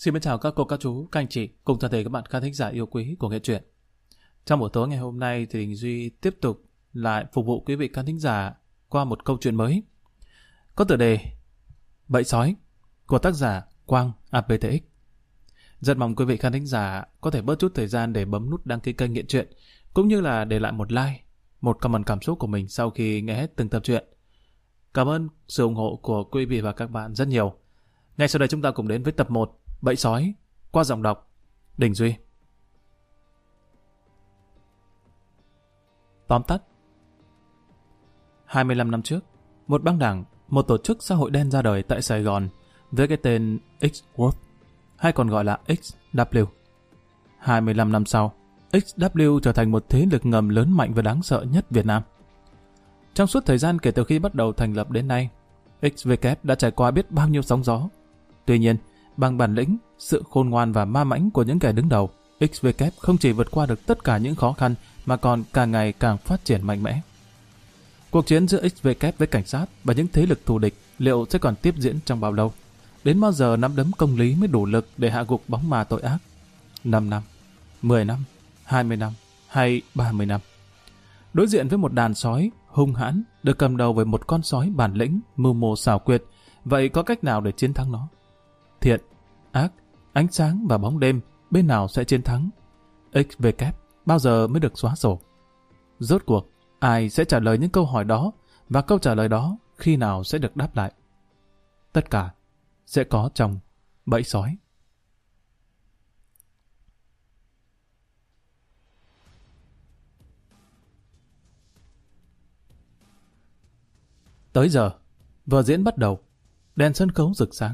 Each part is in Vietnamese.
Xin chào các cô, các chú, các anh chị cùng toàn thể các bạn khán thính giả yêu quý của Nghe Truyện. Trong buổi tối ngày hôm nay thì Đình Duy tiếp tục lại phục vụ quý vị khán thính giả qua một câu chuyện mới có tựa đề Bẫy Sói của tác giả Quang APTX. Rất mong quý vị khán thính giả có thể bớt chút thời gian để bấm nút đăng ký kênh Nghe Truyện, cũng như là để lại một like, một comment cảm xúc của mình sau khi nghe hết từng tập truyện. Cảm ơn sự ủng hộ của quý vị và các bạn rất nhiều. Ngay sau đây chúng ta cùng đến với tập 1 Bẫy Sói qua giọng đọc Đình Duy. Tóm tắt. 25 năm trước, một băng đảng, một tổ chức xã hội đen ra đời tại Sài Gòn với cái tên X-Worth, hay còn gọi là XW. 25 năm sau, XW trở thành một thế lực ngầm lớn mạnh và đáng sợ nhất Việt Nam. Trong suốt thời gian kể từ khi bắt đầu thành lập đến nay, XW đã trải qua biết bao nhiêu sóng gió. Tuy nhiên, bằng bản lĩnh, sự khôn ngoan và ma mãnh của những kẻ đứng đầu, XW không chỉ vượt qua được tất cả những khó khăn mà còn càng ngày càng phát triển mạnh mẽ. Cuộc chiến giữa XW với cảnh sát và những thế lực thù địch liệu sẽ còn tiếp diễn trong bao lâu? Đến bao giờ nắm đấm công lý mới đủ lực để hạ gục bóng ma tội ác? 5 năm, 10 năm, 20 năm hay 30 năm? Đối diện với một đàn sói hung hãn được cầm đầu với một con sói bản lĩnh, mưu mô xảo quyệt, vậy có cách nào để chiến thắng nó? Thiện, ác, ánh sáng và bóng đêm, bên nào sẽ chiến thắng? XW bao giờ mới được xóa sổ? Rốt cuộc, ai sẽ trả lời những câu hỏi đó, và câu trả lời đó khi nào sẽ được đáp lại? Tất cả sẽ có trong Bẫy Sói. Tới giờ, vở diễn bắt đầu, đèn sân khấu rực sáng.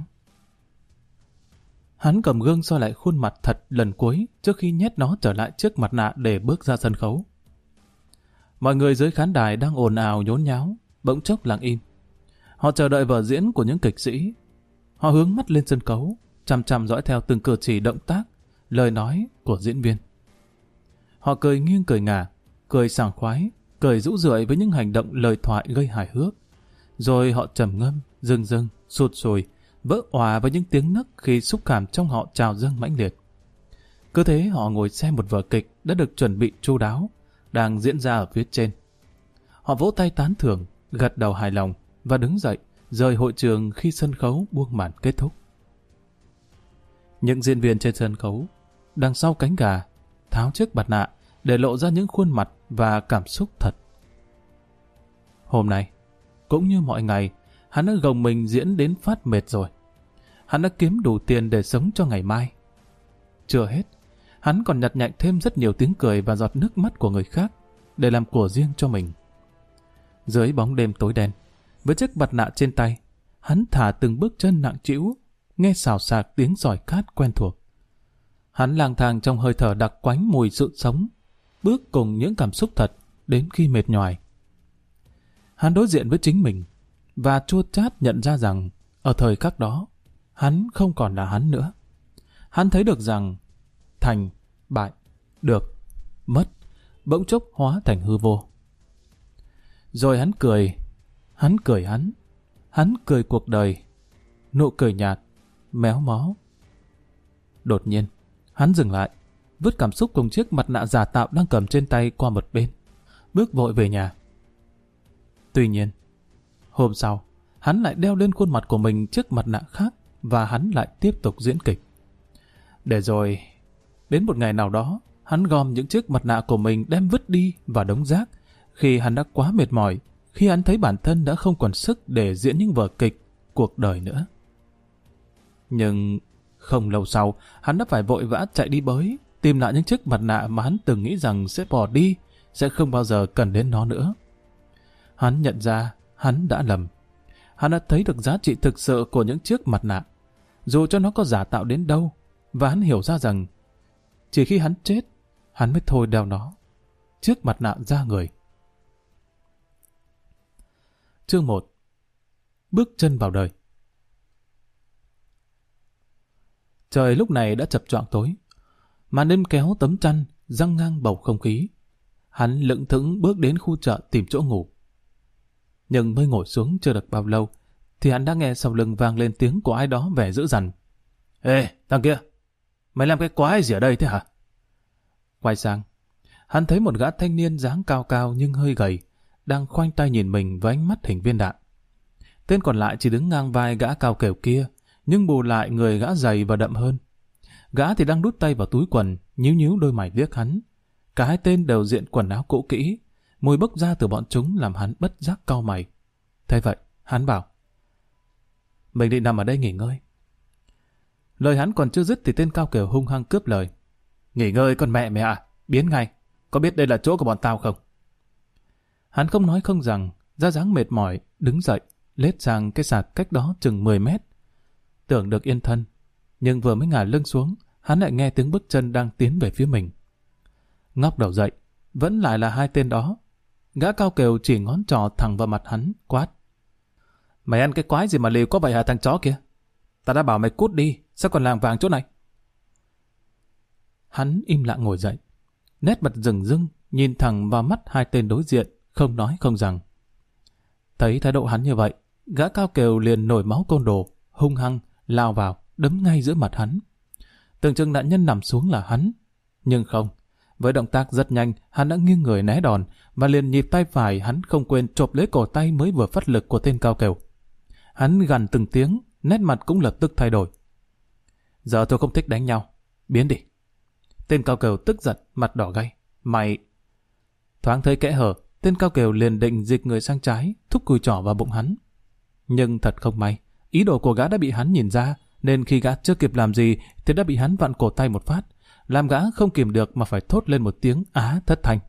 Hắn cầm gương soi lại khuôn mặt thật lần cuối trước khi nhét nó trở lại trước mặt nạ để bước ra sân khấu. Mọi người dưới khán đài đang ồn ào nhốn nháo, bỗng chốc lặng im. Họ chờ đợi vở diễn của những kịch sĩ. Họ hướng mắt lên sân khấu, chằm chằm dõi theo từng cử chỉ động tác, lời nói của diễn viên. Họ cười nghiêng cười ngả, cười sảng khoái, cười rũ rượi với những hành động lời thoại gây hài hước. Rồi họ trầm ngâm, rưng rưng, sụt sùi, vỡ òa với những tiếng nấc khi xúc cảm trong họ trào dâng mãnh liệt. Cứ thế họ ngồi xem một vở kịch đã được chuẩn bị chu đáo, đang diễn ra ở phía trên. Họ vỗ tay tán thưởng, gật đầu hài lòng và đứng dậy, rời hội trường khi sân khấu buông màn kết thúc. Những diễn viên trên sân khấu, đằng sau cánh gà, tháo chiếc mặt nạ để lộ ra những khuôn mặt và cảm xúc thật. Hôm nay, cũng như mọi ngày, hắn đã gồng mình diễn đến phát mệt rồi. Hắn đã kiếm đủ tiền để sống cho ngày mai. Chưa hết, hắn còn nhặt nhạnh thêm rất nhiều tiếng cười và giọt nước mắt của người khác để làm của riêng cho mình. Dưới bóng đêm tối đen, với chiếc mặt nạ trên tay, hắn thả từng bước chân nặng trĩu, nghe xào xạc tiếng giỏi cát quen thuộc. Hắn lang thang trong hơi thở đặc quánh mùi sự sống, bước cùng những cảm xúc thật đến khi mệt nhoài. Hắn đối diện với chính mình và chua chát nhận ra rằng ở thời khắc đó, hắn không còn là hắn nữa. Hắn thấy được rằng thành, bại, được, mất, bỗng chốc hóa thành hư vô. Rồi hắn cười hắn cười cuộc đời, nụ cười nhạt, méo mó. Đột nhiên, hắn dừng lại, vứt cảm xúc cùng chiếc mặt nạ giả tạo đang cầm trên tay qua một bên, bước vội về nhà. Tuy nhiên, hôm sau, hắn lại đeo lên khuôn mặt của mình chiếc mặt nạ khác và hắn lại tiếp tục diễn kịch. Để rồi, đến một ngày nào đó, hắn gom những chiếc mặt nạ của mình đem vứt đi vào đống rác khi hắn đã quá mệt mỏi, khi hắn thấy bản thân đã không còn sức để diễn những vở kịch cuộc đời nữa. Nhưng không lâu sau, hắn đã phải vội vã chạy đi bới, tìm lại những chiếc mặt nạ mà hắn từng nghĩ rằng sẽ bỏ đi, sẽ không bao giờ cần đến nó nữa. Hắn nhận ra hắn đã lầm. Hắn đã thấy được giá trị thực sự của những chiếc mặt nạ, dù cho nó có giả tạo đến đâu, và hắn hiểu ra rằng chỉ khi hắn chết, hắn mới thôi đeo nó, chiếc mặt nạ da người. Chương 1. Bước chân vào đời. Trời lúc này đã chập choạng tối. Màn đêm kéo tấm chăn, giăng ngang bầu không khí. Hắn lững thững bước đến khu chợ tìm chỗ ngủ. Nhưng mới ngồi xuống chưa được bao lâu, thì hắn đã nghe sau lưng vang lên tiếng của ai đó vẻ dữ dằn. Ê, thằng kia, mày làm cái quái gì ở đây thế hả? Quay sang, hắn thấy một gã thanh niên dáng cao cao nhưng hơi gầy, đang khoanh tay nhìn mình với ánh mắt hình viên đạn. Tên còn lại chỉ đứng ngang vai gã cao kèo kia, nhưng bù lại người gã dày và đậm hơn. Gã thì đang đút tay vào túi quần, nhíu nhíu đôi mày liếc hắn. Cả hai tên đều diện quần áo cũ kỹ, mùi bốc ra từ bọn chúng làm hắn bất giác cau mày. Thế vậy, hắn bảo, mình định nằm ở đây nghỉ ngơi. Lời hắn còn chưa dứt thì tên cao kèo hung hăng cướp lời. Nghỉ ngơi con mẹ mày à, biến ngay, có biết đây là chỗ của bọn tao không? Hắn không nói không rằng, ra dáng mệt mỏi, đứng dậy, lết sang cái sạp cách đó chừng 10 mét. Tưởng được yên thân, nhưng vừa mới ngả lưng xuống, hắn lại nghe tiếng bước chân đang tiến về phía mình. Ngóc đầu dậy, vẫn lại là hai tên đó. Gã cao kèo chỉ ngón trỏ thẳng vào mặt hắn, quát. Mày ăn cái quái gì mà liều có vậy hả thằng chó kia? Ta đã bảo mày cút đi, sao còn làng vàng chỗ này? Hắn im lặng ngồi dậy, nét mặt rừng rưng, nhìn thẳng vào mắt hai tên đối diện, không nói không rằng. Thấy thái độ hắn như vậy, gã cao kèo liền nổi máu côn đồ, hung hăng, lao vào, đấm ngay giữa mặt hắn. Tưởng chừng nạn nhân nằm xuống là hắn, nhưng không. Với động tác rất nhanh, hắn đã nghiêng người né đòn, và liền nhịp tay phải hắn không quên chộp lấy cổ tay mới vừa phát lực của tên cao kèo. Hắn gằn từng tiếng, nét mặt cũng lập tức thay đổi. Giờ tôi không thích đánh nhau, biến đi. Tên cao kèo tức giận, mặt đỏ gay. Mày... Thoáng thấy kẽ hở, tên cao kèo liền định dịch người sang trái, thúc cùi trỏ vào bụng hắn. Nhưng thật không may, ý đồ của gã đã bị hắn nhìn ra, nên khi gã chưa kịp làm gì thì đã bị hắn vặn cổ tay một phát, làm gã không kìm được mà phải thốt lên một tiếng á thất thanh.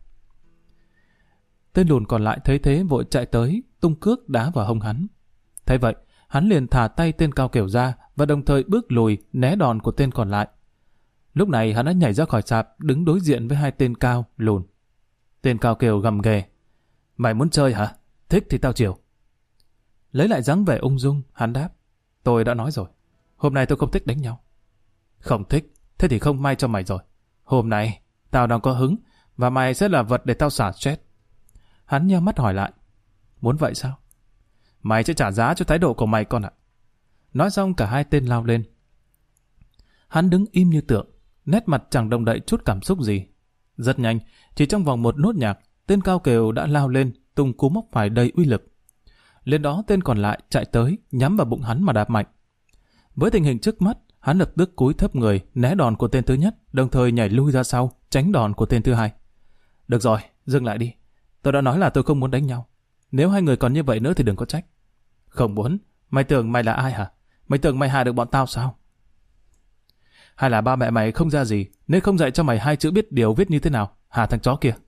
Tên lùn còn lại thấy thế vội chạy tới, tung cước đá vào hông hắn. Thấy vậy, hắn liền thả tay tên cao kèo ra và đồng thời bước lùi né đòn của tên còn lại. Lúc này hắn đã nhảy ra khỏi sạp, đứng đối diện với hai tên cao, lùn. Tên cao kèo gầm ghè. Mày muốn chơi hả? Thích thì tao chiều. Lấy lại dáng vẻ ung dung, hắn đáp. Tôi đã nói rồi, hôm nay tôi không thích đánh nhau. Không thích, thế thì không may cho mày rồi. Hôm nay, tao đang có hứng, và mày sẽ là vật để tao xả stress. Hắn nheo mắt hỏi lại. Muốn vậy sao? Mày sẽ trả giá cho thái độ của mày con ạ. Nói xong cả hai tên lao lên. Hắn đứng im như tượng, nét mặt chẳng động đậy chút cảm xúc gì. Rất nhanh, chỉ trong vòng một nốt nhạc, tên cao kèo đã lao lên, tung cú móc phải đầy uy lực. Lên đó tên còn lại chạy tới, nhắm vào bụng hắn mà đạp mạnh. Với tình hình trước mắt, hắn lập tức cúi thấp người, né đòn của tên thứ nhất, đồng thời nhảy lui ra sau, tránh đòn của tên thứ hai. Được rồi, dừng lại đi. Tôi đã nói là tôi không muốn đánh nhau. Nếu hai người còn như vậy nữa thì đừng có trách. Không muốn? Mày tưởng mày là ai hả? Mày tưởng mày hạ được bọn tao sao? Hay là ba mẹ mày không ra gì, nên không dạy cho mày hai chữ biết điều viết như thế nào, hả thằng chó kia?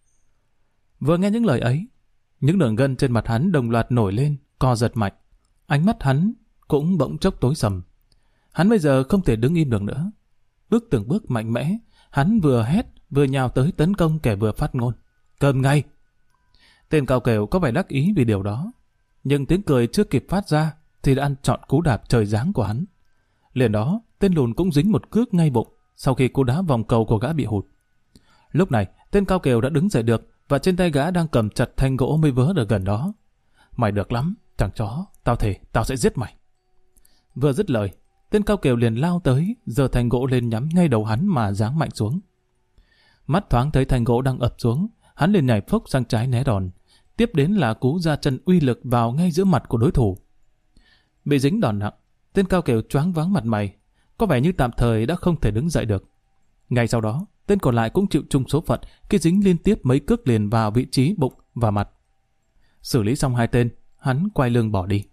Vừa nghe những lời ấy, những đường gân trên mặt hắn đồng loạt nổi lên, co giật mạnh. Ánh mắt hắn cũng bỗng chốc tối sầm. Hắn bây giờ không thể đứng im được nữa. Bước từng bước mạnh mẽ, hắn vừa hét vừa nhào tới tấn công kẻ vừa phát ngôn. Cơm ngay! Tên cao kèo có vẻ đắc ý vì điều đó, nhưng tiếng cười chưa kịp phát ra thì đã ăn trọn cú đạp trời giáng của hắn. Liền đó, tên lùn cũng dính một cước ngay bụng sau khi cú đá vòng cầu của gã bị hụt. Lúc này, tên cao kèo đã đứng dậy được và trên tay gã đang cầm chặt thanh gỗ mới vớ ở gần đó. Mày được lắm, thằng chó, tao thề, tao sẽ giết mày. Vừa dứt lời, tên cao kèo liền lao tới, giơ thanh gỗ lên nhắm ngay đầu hắn mà giáng mạnh xuống. Mắt thoáng thấy thanh gỗ đang ập xuống, hắn liền nhảy phốc sang trái né đòn. Tiếp đến là cú ra chân uy lực vào ngay giữa mặt của đối thủ. Bị dính đòn nặng, tên cao kèo choáng váng mặt mày, có vẻ như tạm thời đã không thể đứng dậy được. Ngay sau đó, tên còn lại cũng chịu chung số phận khi dính liên tiếp mấy cước liền vào vị trí bụng và mặt. Xử lý xong hai tên, hắn quay lưng bỏ đi.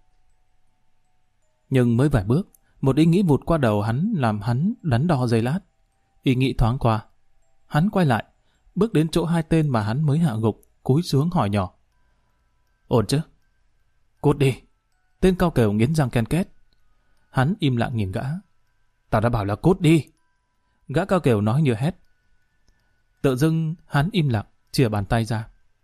Nhưng mới vài bước, một ý nghĩ vụt qua đầu hắn làm hắn đắn đo giây lát. Ý nghĩ thoáng qua, hắn quay lại, bước đến chỗ hai tên mà hắn mới hạ gục, cúi xuống hỏi nhỏ. Ổn chứ? Cút đi! Tên cao kèo nghiến răng ken két. Hắn im lặng nhìn gã. Tao đã bảo là cút đi! Gã cao kèo nói như hét. Tự dưng hắn im lặng, chìa bàn tay ra.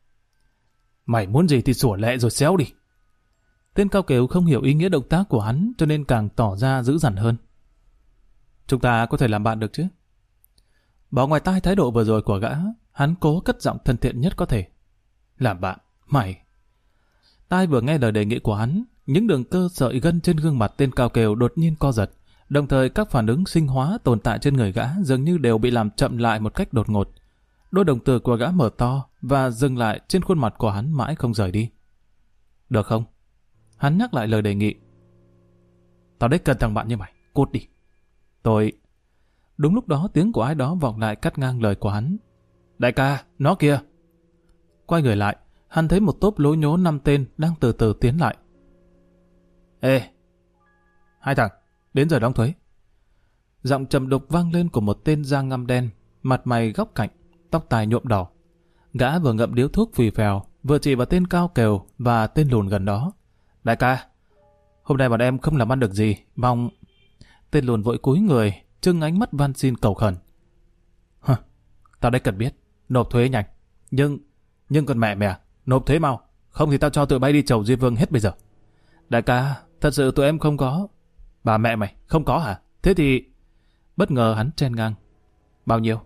Mày muốn gì thì sủa lẹ rồi xéo đi! Tên cao kèo không hiểu ý nghĩa động tác của hắn cho nên càng tỏ ra dữ dằn hơn. Chúng ta có thể làm bạn được chứ? Bỏ ngoài tai thái độ vừa rồi của gã, hắn cố cất giọng thân thiện nhất có thể. Làm bạn? Mày? Tai vừa nghe lời đề nghị của hắn, những đường cơ sợi gân trên gương mặt tên cao kèo đột nhiên co giật, Đồng thời các phản ứng sinh hóa tồn tại trên người gã dường như đều bị làm chậm lại một cách đột ngột. Đôi đồng tử của gã mở to và dừng lại trên khuôn mặt của hắn mãi không rời đi. Được không? Hắn nhắc lại lời đề nghị. Tao đếch cần thằng bạn như mày, cút đi. Tôi... Đúng lúc đó tiếng của ai đó vọng lại cắt ngang lời của hắn. Đại ca, nó kìa. Quay người lại, hắn thấy một tốp lố nhố 5 tên đang từ từ tiến lại. Ê, hai thằng, đến giờ đóng thuế. Giọng trầm đục vang lên của một tên da ngăm đen, mặt mày góc cạnh, tóc tai nhuộm đỏ. Gã vừa ngậm điếu thuốc phì phèo, vừa chỉ vào tên cao kèo và tên lùn gần đó. Đại ca, hôm nay bọn em không làm ăn được gì, mong... Tên lùn vội cúi người, trưng ánh mắt van xin cầu khẩn. Hơ, tao đấy cần biết, nộp thuế nhanh. Nhưng còn mẹ, nộp thuế mau, không thì tao cho tụi bay đi chầu Diêm Vương hết bây giờ. Đại ca, thật sự tụi em không có. Bà mẹ mày, không có hả? Thế thì... Bất ngờ hắn chen ngang. Bao nhiêu?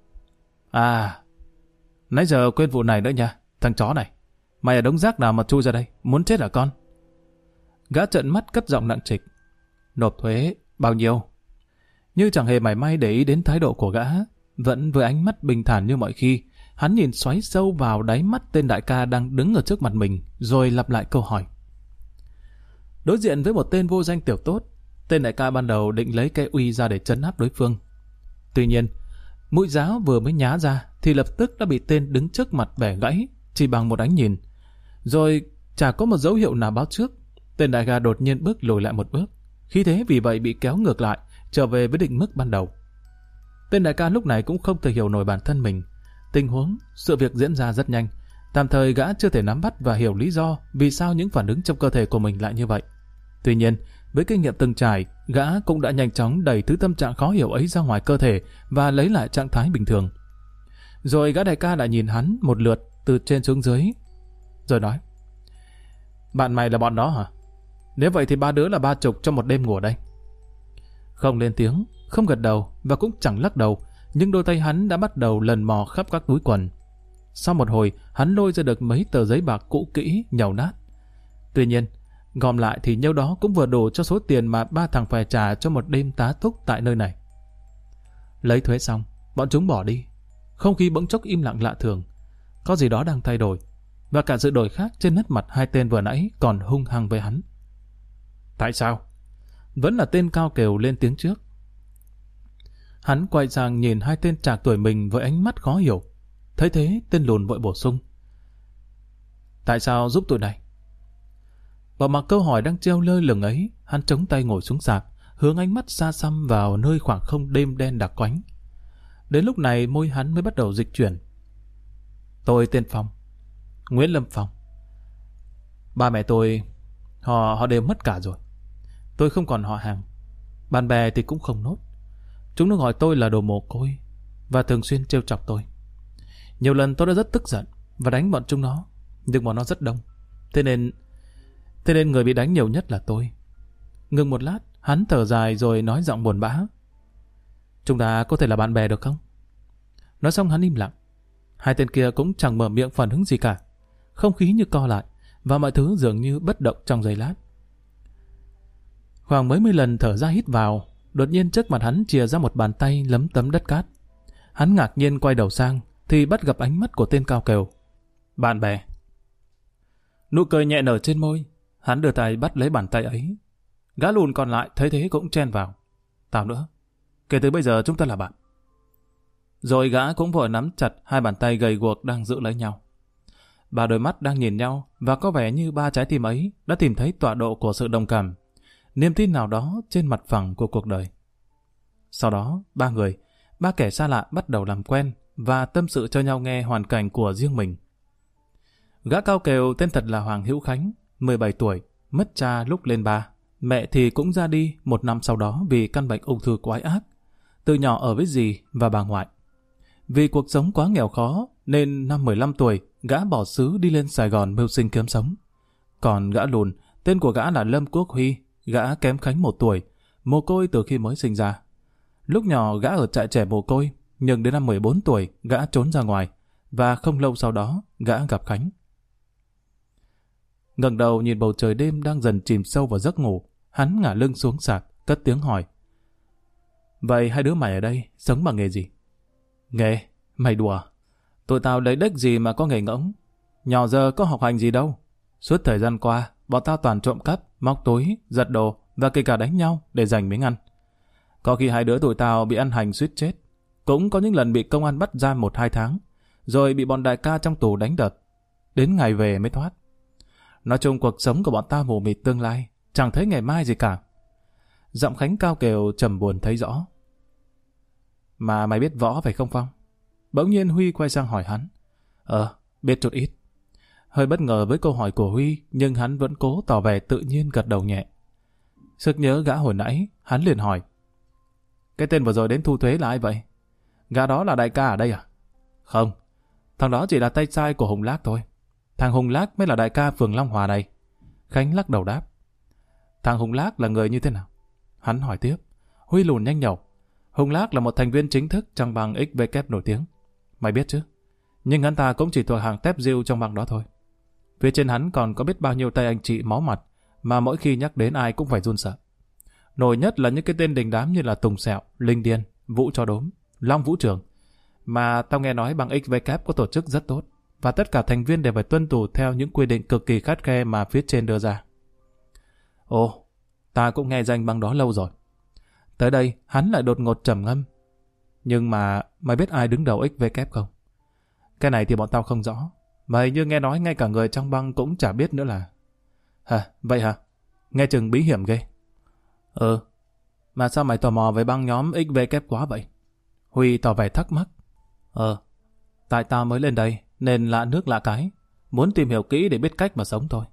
À, nãy giờ quên vụ này nữa nha, thằng chó này. Mày ở đống rác nào mà chui ra đây, muốn chết hả con? Gã trợn mắt cất giọng nặng trịch. Nộp thuế, bao nhiêu? Như chẳng hề mảy may để ý đến thái độ của gã, vẫn với ánh mắt bình thản như mọi khi, hắn nhìn xoáy sâu vào đáy mắt tên đại ca đang đứng ở trước mặt mình, rồi lặp lại câu hỏi. Đối diện với một tên vô danh tiểu tốt, tên đại ca ban đầu định lấy cây uy ra để trấn áp đối phương. Tuy nhiên, mũi giáo vừa mới nhá ra thì lập tức đã bị tên đứng trước mặt bẻ gãy chỉ bằng một ánh nhìn. Rồi chả có một dấu hiệu nào báo trước, tên đại ca đột nhiên bước lùi lại một bước, khí thế vì vậy bị kéo ngược lại, trở về với định mức ban đầu. Tên đại ca lúc này cũng không thể hiểu nổi bản thân mình. Tình huống, sự việc diễn ra rất nhanh. Tạm thời gã chưa thể nắm bắt và hiểu lý do vì sao những phản ứng trong cơ thể của mình lại như vậy. Tuy nhiên, với kinh nghiệm từng trải, gã cũng đã nhanh chóng đẩy thứ tâm trạng khó hiểu ấy ra ngoài cơ thể và lấy lại trạng thái bình thường. Rồi gã đại ca lại nhìn hắn một lượt từ trên xuống dưới, rồi nói: Bạn mày là bọn đó hả? Nếu vậy thì ba đứa là 30 trong một đêm ngủ ở đây. Không lên tiếng, không gật đầu và cũng chẳng lắc đầu, nhưng đôi tay hắn đã bắt đầu lần mò khắp các túi quần. Sau một hồi, hắn lôi ra được mấy tờ giấy bạc cũ kỹ, nhàu nát. Tuy nhiên, gom lại thì nhiêu đó cũng vừa đủ cho số tiền mà ba thằng phải trả cho một đêm tá túc tại nơi này. Lấy thuế xong, bọn chúng bỏ đi. Không khí bỗng chốc im lặng lạ thường. Có gì đó đang thay đổi, và cả sự đổi khác trên nét mặt hai tên vừa nãy còn hung hăng với hắn. Tại sao? Vẫn là tên cao kèo lên tiếng trước. Hắn quay sang nhìn hai tên trạc tuổi mình với ánh mắt khó hiểu. Thấy thế, tên lùn vội bổ sung: Tại sao giúp tụi này? Bỏ mặc câu hỏi đang treo lơ lửng ấy, hắn chống tay ngồi xuống sạp, hướng ánh mắt xa xăm vào nơi khoảng không đêm đen đặc quánh. Đến lúc này môi hắn mới bắt đầu dịch chuyển. Tôi tên Phong, Nguyễn Lâm Phong. Ba mẹ tôi, họ đều mất cả rồi. Tôi không còn họ hàng, bạn bè thì cũng không nốt. Chúng nó gọi tôi là đồ mồ côi và thường xuyên trêu chọc tôi. Nhiều lần tôi đã rất tức giận và đánh bọn chúng nó, nhưng bọn nó rất đông. Thế nên người bị đánh nhiều nhất là tôi. Ngừng một lát, hắn thở dài rồi nói giọng buồn bã: Chúng ta có thể là bạn bè được không? Nói xong hắn im lặng. Hai tên kia cũng chẳng mở miệng phản ứng gì cả. Không khí như co lại và mọi thứ dường như bất động trong giây lát. Khoảng mấy mươi lần thở ra hít vào, đột nhiên trước mặt hắn chìa ra một bàn tay lấm tấm đất cát. Hắn ngạc nhiên quay đầu sang thì bắt gặp ánh mắt của tên cao kèo. Bạn bè. Nụ cười nhẹ nở trên môi, hắn đưa tay bắt lấy bàn tay ấy. Gã lùn còn lại thấy thế cũng chen vào. Tao nữa, kể từ bây giờ chúng ta là bạn. Rồi gã cũng vội nắm chặt hai bàn tay gầy guộc đang giữ lấy nhau. Ba đôi mắt đang nhìn nhau và có vẻ như ba trái tim ấy đã tìm thấy tọa độ của sự đồng cảm, niềm tin nào đó trên mặt phẳng của cuộc đời. Sau đó, ba kẻ xa lạ bắt đầu làm quen và tâm sự cho nhau nghe hoàn cảnh của riêng mình. Gã cao kèo tên thật là Hoàng Hữu Khánh, 17 tuổi, mất cha lúc lên 3. Mẹ thì cũng ra đi một năm sau đó vì căn bệnh ung thư quái ác. Từ nhỏ ở với dì và bà ngoại. Vì cuộc sống quá nghèo khó nên năm 15 tuổi gã bỏ xứ đi lên Sài Gòn mưu sinh kiếm sống. Còn gã lùn, tên của gã là Lâm Quốc Huy, gã kém Khánh 1 tuổi, mồ côi từ khi mới sinh ra. Lúc nhỏ gã ở trại trẻ mồ côi, nhưng đến năm 14 tuổi gã trốn ra ngoài và không lâu sau đó gã gặp Khánh. Ngẩng đầu nhìn bầu trời đêm đang dần chìm sâu vào giấc ngủ, hắn ngả lưng xuống sạp, cất tiếng hỏi: Vậy hai đứa mày ở đây sống bằng nghề gì? Nghề? Mày đùa. Tụi tao lấy đếch gì mà có nghề ngỗng. Nhỏ giờ có học hành gì đâu. Suốt thời gian qua, bọn tao toàn trộm cắp, móc túi, giật đồ và kể cả đánh nhau để giành miếng ăn. Có khi hai đứa tụi tao bị ăn hành suýt chết. Cũng có những lần bị công an bắt ra 1-2 tháng, rồi bị bọn đại ca trong tù đánh đợt. Đến ngày về mới thoát. Nói chung cuộc sống của bọn tao mù mịt tương lai, chẳng thấy ngày mai gì cả. Giọng Khánh cao kèo trầm buồn thấy rõ. Mà mày biết võ phải không Phong? Bỗng nhiên Huy quay sang hỏi hắn. Biết chút ít. Hơi bất ngờ với câu hỏi của Huy, nhưng hắn vẫn cố tỏ vẻ tự nhiên gật đầu nhẹ. Sực nhớ gã hồi nãy, hắn liền hỏi. Cái tên vừa rồi đến thu thuế là ai vậy? Gã đó là đại ca ở đây à? Không, thằng đó chỉ là tay sai của Hùng Lác thôi. Thằng Hùng Lác mới là đại ca phường Long Hòa này. Khánh lắc đầu đáp. Thằng Hùng Lác là người như thế nào? Hắn hỏi tiếp. Huy lùn nhanh nhẩu. Hùng Lác là một thành viên chính thức trong bang XVK nổi tiếng. Mày biết chứ? Nhưng hắn ta cũng chỉ thuộc hàng tép diêu trong bang đó thôi. Phía trên hắn còn có biết bao nhiêu tay anh chị máu mặt mà mỗi khi nhắc đến ai cũng phải run sợ. Nổi nhất là những cái tên đình đám như là Tùng Sẹo, Linh Điên, Vũ Cho Đốm, Long Vũ Trường. Mà tao nghe nói bang XVK có tổ chức rất tốt và tất cả thành viên đều phải tuân thủ theo những quy định cực kỳ khắt khe mà phía trên đưa ra. Ồ, ta cũng nghe danh bang đó lâu rồi. Tới đây, hắn lại đột ngột trầm ngâm. Nhưng mà mày biết ai đứng đầu XVK không? Cái này thì bọn tao không rõ. Mày như nghe nói ngay cả người trong bang cũng chả biết nữa là... Vậy hả? Nghe chừng bí hiểm ghê. Mà sao mày tò mò về bang nhóm XVK quá vậy? Huy tỏ vẻ thắc mắc. Tại tao mới lên đây nên lạ nước lạ cái. Muốn tìm hiểu kỹ để biết cách mà sống thôi.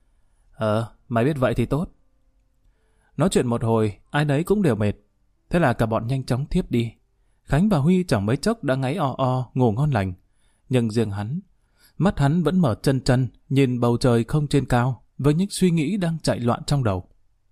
Mày biết vậy thì tốt. Nói chuyện một hồi, ai nấy cũng đều mệt. Thế là cả bọn nhanh chóng thiếp đi. Khánh và Huy chẳng mấy chốc đã ngáy ngủ ngon lành. Nhưng riêng hắn, mắt hắn vẫn mở chân chân, nhìn bầu trời không trên cao, với những suy nghĩ đang chạy loạn trong đầu.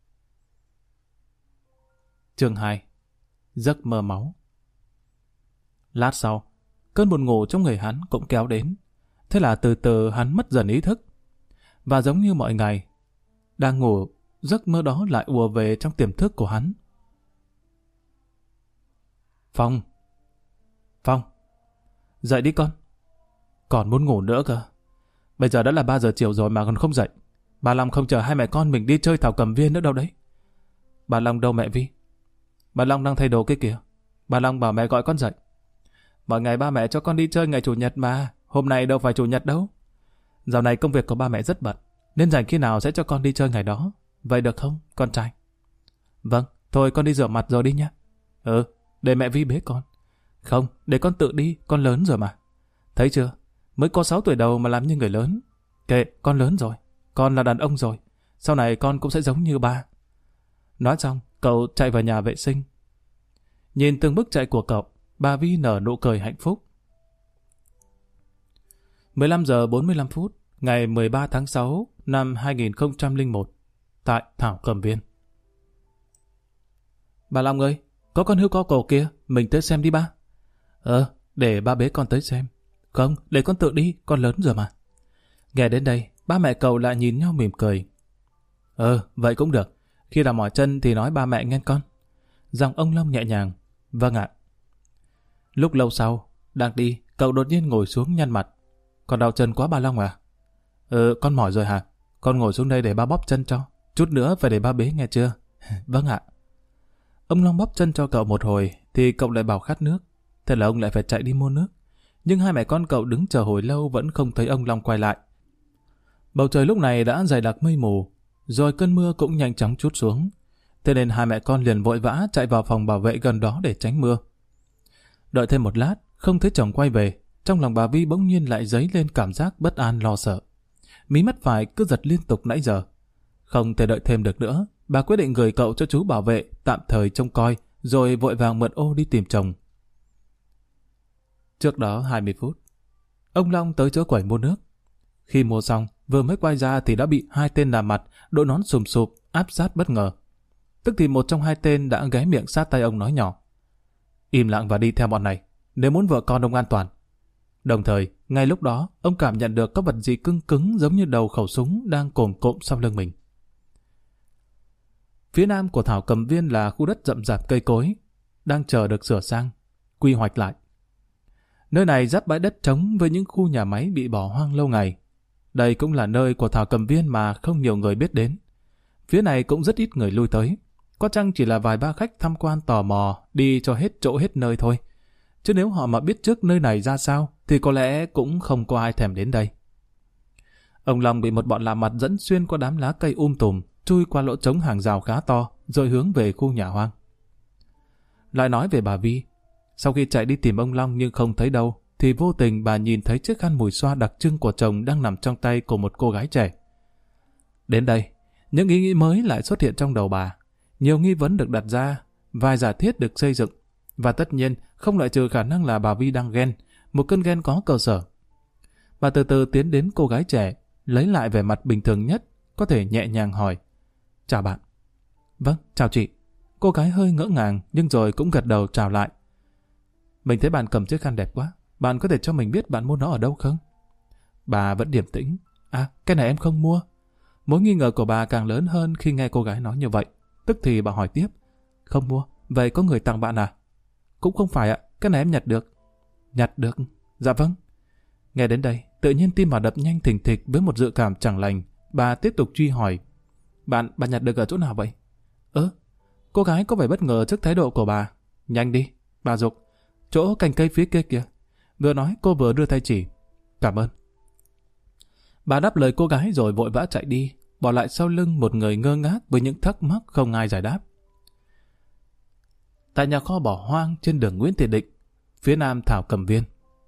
Chương 2. Giấc mơ máu. Lát sau, cơn buồn ngủ trong người hắn cũng kéo đến. Thế là từ từ hắn mất dần ý thức. Và giống như mọi ngày, đang ngủ, giấc mơ đó lại ùa về trong tiềm thức của hắn. Phong! Dậy đi con. Còn muốn ngủ nữa cơ. Bây giờ đã là 3 giờ chiều rồi mà còn không dậy. Bà Long không chờ hai mẹ con mình đi chơi thảo cầm viên nữa đâu đấy. Bà Long đâu mẹ Vi? Bà Long đang thay đồ kia kìa. Bà Long bảo mẹ gọi con dậy. Mọi ngày ba mẹ cho con đi chơi ngày chủ nhật mà. Hôm nay đâu phải chủ nhật đâu. Dạo này công việc của ba mẹ rất bận, nên rảnh khi nào sẽ cho con đi chơi ngày đó. Vậy được không, con trai? Vâng, thôi con đi rửa mặt rồi đi nhé. Để mẹ Vi bế con. Không, để con tự đi, con lớn rồi mà. Thấy chưa, mới có 6 tuổi đầu mà làm như người lớn. Kệ, con lớn rồi, con là đàn ông rồi. Sau này con cũng sẽ giống như ba. Nói xong, cậu chạy vào nhà vệ sinh. Nhìn từng bước chạy của cậu, bà Vi nở nụ cười hạnh phúc. 15 giờ 45 phút, ngày 13 tháng 6 năm 2001, tại Thảo Cầm Viên. Bà Long ơi, có con hươu co cổ kia, mình tới xem đi ba. Để ba bế con tới xem. Không, để con tự đi, con lớn rồi mà. Nghe đến đây, ba mẹ cậu lại nhìn nhau mỉm cười. Vậy cũng được. Khi nào mỏi chân thì nói ba mẹ nghe con. Giọng ông Long nhẹ nhàng. Vâng ạ. Lúc lâu sau, đang đi, cậu đột nhiên ngồi xuống nhăn mặt. Con đau chân quá ba Long à? Con mỏi rồi hả? Con ngồi xuống đây để ba bóp chân cho. Chút nữa phải để ba bế nghe chưa? Vâng ạ. Ông Long bóp chân cho cậu một hồi thì cậu lại bảo khát nước. Thế là ông lại phải chạy đi mua nước. Nhưng hai mẹ con cậu đứng chờ hồi lâu vẫn không thấy ông Long quay lại. Bầu trời lúc này đã dày đặc mây mù, rồi cơn mưa cũng nhanh chóng trút xuống. Thế nên hai mẹ con liền vội vã chạy vào phòng bảo vệ gần đó để tránh mưa. Đợi thêm một lát, không thấy chồng quay về, trong lòng bà Vi bỗng nhiên lại dấy lên cảm giác bất an lo sợ. Mí mắt phải cứ giật liên tục nãy giờ. Không thể đợi thêm được nữa, bà quyết định gửi cậu cho chú bảo vệ tạm thời trông coi, rồi vội vàng mượn ô đi tìm chồng. Trước đó 20 phút, ông Long tới chỗ quầy mua nước. Khi mua xong, vừa mới quay ra thì đã bị hai tên làm mặt, đội nón sùm sụp, áp sát bất ngờ. Tức thì một trong hai tên đã ghé miệng sát tay ông nói nhỏ. Im lặng và đi theo bọn này, nếu muốn vợ con ông an toàn. Đồng thời, ngay lúc đó, ông cảm nhận được có vật gì cứng cứng giống như đầu khẩu súng đang cồm cộm sau lưng mình. Phía nam của Thảo Cầm Viên là khu đất rậm rạp cây cối. đang chờ được sửa sang, quy hoạch lại. Nơi này giáp bãi đất trống với những khu nhà máy bị bỏ hoang lâu ngày. Đây cũng là nơi của Thảo Cầm Viên mà không nhiều người biết đến. Phía này cũng rất ít người lui tới. Có chăng chỉ là vài ba khách tham quan tò mò, đi cho hết chỗ hết nơi thôi. Chứ nếu họ mà biết trước nơi này ra sao, thì có lẽ cũng không có ai thèm đến đây. Ông Long bị một bọn lạ mặt dẫn xuyên qua đám lá cây tùm, chui qua lỗ trống hàng rào khá to, rồi hướng về khu nhà hoang. Lại nói về bà Vi, sau khi chạy đi tìm ông Long nhưng không thấy đâu, thì vô tình bà nhìn thấy chiếc khăn mùi xoa đặc trưng của chồng đang nằm trong tay của một cô gái trẻ. Đến đây, những ý nghĩ mới lại xuất hiện trong đầu bà. Nhiều nghi vấn được đặt ra, vài giả thiết được xây dựng, và tất nhiên không loại trừ khả năng là bà Vi đang ghen, một cơn ghen có cơ sở. Bà từ từ tiến đến cô gái trẻ, lấy lại vẻ mặt bình thường nhất, có thể nhẹ nhàng hỏi: "Chào bạn." "Vâng, chào chị." Cô gái hơi ngỡ ngàng nhưng rồi cũng gật đầu chào lại. "Mình thấy bạn cầm chiếc khăn đẹp quá, bạn có thể cho mình biết bạn mua nó ở đâu không?" Bà vẫn điềm tĩnh. "À, cái này em không mua." Mối nghi ngờ của bà càng lớn hơn khi nghe cô gái nói như vậy. Tức thì bà hỏi tiếp: "Không mua, vậy có người tặng bạn à?" "Cũng không phải ạ, cái này em nhặt được." "Nhặt được?" "Dạ vâng." Nghe đến đây, tự nhiên tim bà đập nhanh thình thịch với một dự cảm chẳng lành. Bà tiếp tục truy hỏi: Bạn nhặt được ở chỗ nào vậy?" Cô gái có vẻ bất ngờ trước thái độ của bà. "Nhanh đi," bà giục. "Chỗ cành cây phía kia kìa." Vừa nói cô vừa đưa tay chỉ. "Cảm ơn." Bà đáp lời cô gái rồi vội vã chạy đi, bỏ lại sau lưng một người ngơ ngác với những thắc mắc không ai giải đáp. Tại nhà kho bỏ hoang trên đường Nguyễn Thị Định, phía nam Thảo Cầm Viên.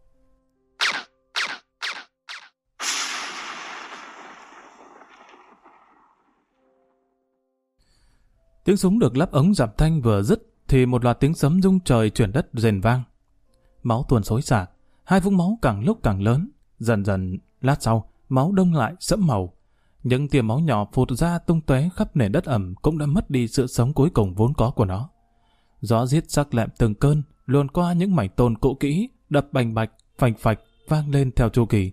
Tiếng súng được lắp ống giảm thanh vừa dứt thì một loạt tiếng sấm rung trời chuyển đất rền vang. Máu tuôn xối xả, hai vũng máu càng lúc càng lớn, dần dần lát sau máu đông lại sẫm màu. Những tia máu nhỏ phụt ra tung tóe khắp nền đất ẩm cũng đã mất đi sự sống cuối cùng vốn có của nó. Gió giết sắc lẹm từng cơn luồn qua những mảnh tôn cũ kỹ, đập bành bạch, phành phạch vang lên theo chu kỳ.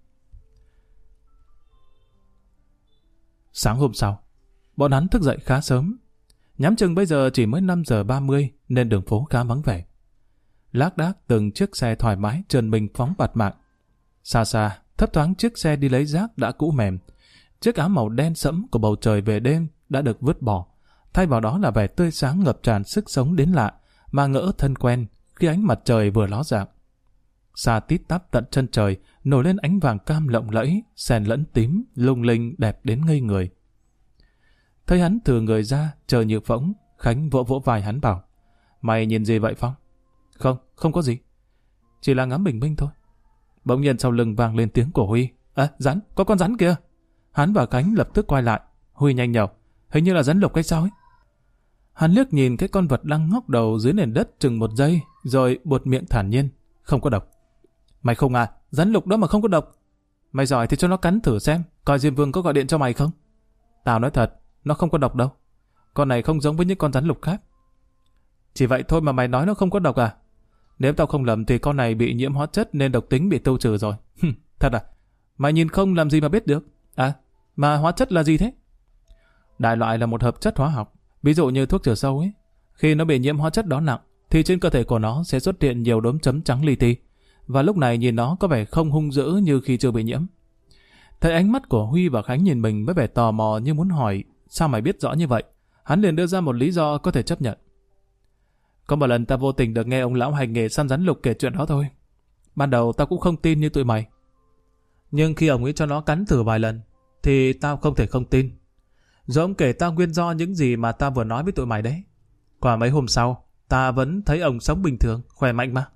Sáng hôm sau, bọn hắn thức dậy khá sớm. Nhắm chừng bây giờ chỉ mới 5:30 nên đường phố khá vắng vẻ. Lác đác từng chiếc xe thoải mái trườn mình phóng bạt mạng. Xa xa, thấp thoáng chiếc xe đi lấy rác đã cũ mềm. Chiếc áo màu đen sẫm của bầu trời về đêm đã được vứt bỏ. Thay vào đó là vẻ tươi sáng ngập tràn sức sống đến lạ, mà ngỡ thân quen khi ánh mặt trời vừa ló dạng. Xa tít tắp tận chân trời nổi lên ánh vàng cam lộng lẫy, xen lẫn tím, lung linh đẹp đến ngây người. Thấy hắn thừa người ra, chờ như phỗng, Khánh vỗ vỗ vai hắn bảo: "Mày nhìn gì vậy Phong?" Không có gì. Chỉ là ngắm bình minh thôi." Bỗng nhiên sau lưng vang lên tiếng của Huy: "Rắn, có con rắn kìa." Hắn và Khánh lập tức quay lại. Huy nhanh nhảu: "Hình như là rắn lục hay sao ấy." Hắn liếc nhìn cái con vật đang ngóc đầu dưới nền đất chừng 1 giây, rồi buột miệng thản nhiên: "Không có độc." "Mày không à? Rắn lục đó mà không có độc? Mày giỏi thì cho nó cắn thử xem, coi Diêm Vương có gọi điện cho mày không." "Tao nói thật, nó không có độc đâu. Con này không giống với những con rắn lục khác." "Chỉ vậy thôi mà mày nói nó không có độc à? Nếu tao không lầm thì con này bị nhiễm hóa chất nên độc tính bị tiêu trừ rồi." "Thật à? Mày nhìn không làm gì mà biết được." Mà hóa chất là gì thế?" "Đại loại là một hợp chất hóa học, ví dụ như thuốc trừ sâu ấy. Khi nó bị nhiễm hóa chất đó nặng, thì trên cơ thể của nó sẽ xuất hiện nhiều đốm chấm trắng li ti, và lúc này nhìn nó có vẻ không hung dữ như khi chưa bị nhiễm." Thấy ánh mắt của Huy và Khánh nhìn mình với vẻ tò mò như muốn hỏi: "Sao mày biết rõ như vậy?" Hắn liền đưa ra một lý do có thể chấp nhận: "Có một lần ta vô tình được nghe ông lão hành nghề săn rắn lục kể chuyện đó thôi. Ban đầu tao cũng không tin như tụi mày. Nhưng khi ông ấy cho nó cắn thử vài lần, thì tao không thể không tin. Rồi ông kể tao nguyên do những gì mà tao vừa nói với tụi mày đấy. Qua mấy hôm sau, ta vẫn thấy ông sống bình thường, khỏe mạnh mà."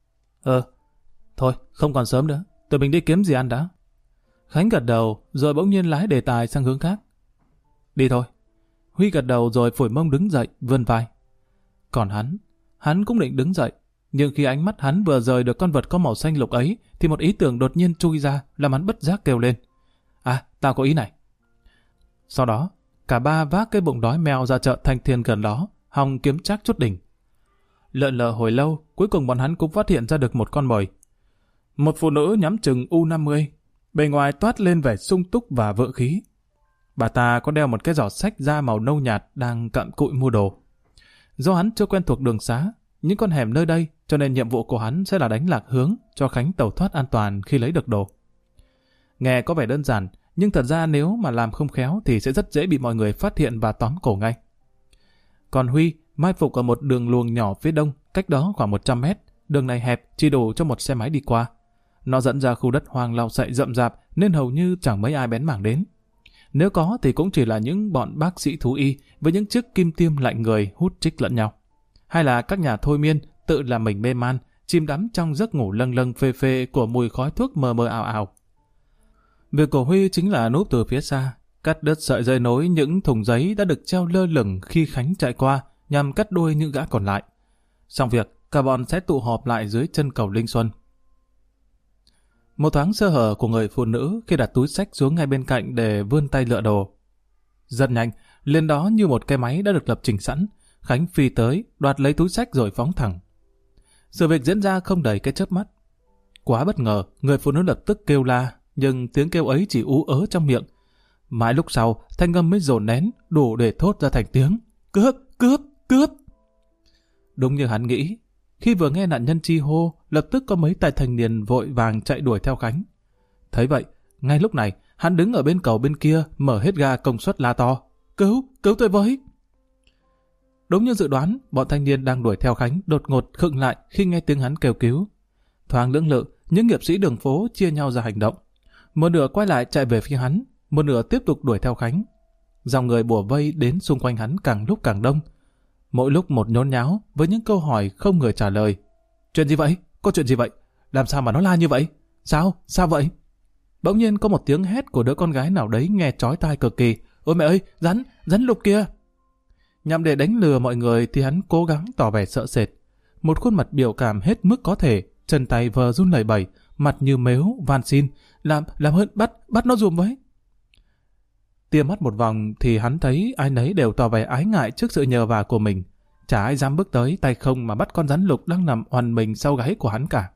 Thôi, không còn sớm nữa. Tụi mình đi kiếm gì ăn đã." Khánh gật đầu, rồi bỗng nhiên lái đề tài sang hướng khác. "Đi thôi." Huy gật đầu rồi phủi mông đứng dậy, vươn vai. Còn hắn cũng định đứng dậy. Nhưng khi ánh mắt hắn vừa rời được con vật có màu xanh lục ấy, thì một ý tưởng đột nhiên chui ra, làm hắn bất giác kêu lên: "Tao có ý này." Sau đó, cả ba vác cái bụng đói mèo ra chợ Thanh Thiên gần đó, hòng kiếm trác chút đỉnh. Lợn lờ hồi lâu, cuối cùng bọn hắn cũng phát hiện ra được một con mồi. Một phụ nữ nhắm chừng U50, bề ngoài toát lên vẻ sung túc và vượng khí. Bà ta có đeo một cái giỏ xách da màu nâu nhạt đang cặm cụi mua đồ. Do hắn chưa quen thuộc đường xá, những con hẻm nơi đây, cho nên nhiệm vụ của hắn sẽ là đánh lạc hướng cho Khánh tẩu thoát an toàn khi lấy được đồ. Nghe có vẻ đơn giản, nhưng thật ra nếu mà làm không khéo thì sẽ rất dễ bị mọi người phát hiện và tóm cổ ngay. Còn Huy mai phục ở một đường luồng nhỏ phía đông, cách đó khoảng 100 mét. Đường này hẹp, chỉ đủ cho một xe máy đi qua. Nó dẫn ra khu đất hoang lau sậy rậm rạp nên hầu như chẳng mấy ai bén mảng đến. Nếu có thì cũng chỉ là những bọn bác sĩ thú y với những chiếc kim tiêm lạnh người hút chích lẫn nhau. Hay là các nhà thôi miên tự làm mình mê man, chìm đắm trong giấc ngủ lâng lâng phê phê của mùi khói thuốc mờ mờ ảo ảo. Việc của Huy chính là núp từ phía xa, cắt đứt sợi dây nối những thùng giấy đã được treo lơ lửng khi Khánh chạy qua nhằm cắt đuôi những gã còn lại. Xong việc, cả bọn sẽ tụ họp lại dưới chân cầu Linh Xuân. Một thoáng sơ hở của người phụ nữ khi đặt túi xách xuống ngay bên cạnh để vươn tay lựa đồ. Rất nhanh, liền đó như một cái máy đã được lập trình sẵn, Khánh phi tới, đoạt lấy túi xách rồi phóng thẳng. Sự việc diễn ra không đầy cái chớp mắt. Quá bất ngờ, người phụ nữ lập tức kêu la, nhưng tiếng kêu ấy chỉ ú ớ trong miệng. Mãi lúc sau, thanh âm mới dồn nén, đủ để thốt ra thành tiếng cướp, cướp, cướp. Đúng như hắn nghĩ, khi vừa nghe nạn nhân chi hô, lập tức có mấy tay thanh niên vội vàng chạy đuổi theo Khánh. Thấy vậy, ngay lúc này, hắn đứng ở bên cầu bên kia, mở hết ga công suất la to. Cứu, cứu tôi với! Đúng như dự đoán, bọn thanh niên đang đuổi theo Khánh đột ngột khựng lại khi nghe tiếng hắn kêu cứu. Thoáng lưỡng lự, những nghiệp sĩ đường phố chia nhau ra hành động. Một nửa quay lại chạy về phía hắn, một nửa tiếp tục đuổi theo Khánh. Dòng người bủa vây đến xung quanh hắn càng lúc càng đông. Mỗi lúc một nhốn nháo với những câu hỏi không người trả lời. Chuyện gì vậy? Có chuyện gì vậy? Làm sao mà nó la như vậy? Sao? Sao vậy? Bỗng nhiên có một tiếng hét của đứa con gái nào đấy nghe chói tai cực kỳ. Ôi mẹ ơi, rắn lục kia! Nhằm để đánh lừa mọi người thì hắn cố gắng tỏ vẻ sợ sệt. Một khuôn mặt biểu cảm hết mức có thể, chân tay vờ run lẩy bẩy, mặt như mếu, van xin. Làm ơn, bắt nó giùm với. Tia mắt một vòng thì hắn thấy ai nấy đều tỏ vẻ ái ngại trước sự nhờ vả của mình. Chả ai dám bước tới tay không mà bắt con rắn lục đang nằm oằn mình sau gáy của hắn cả.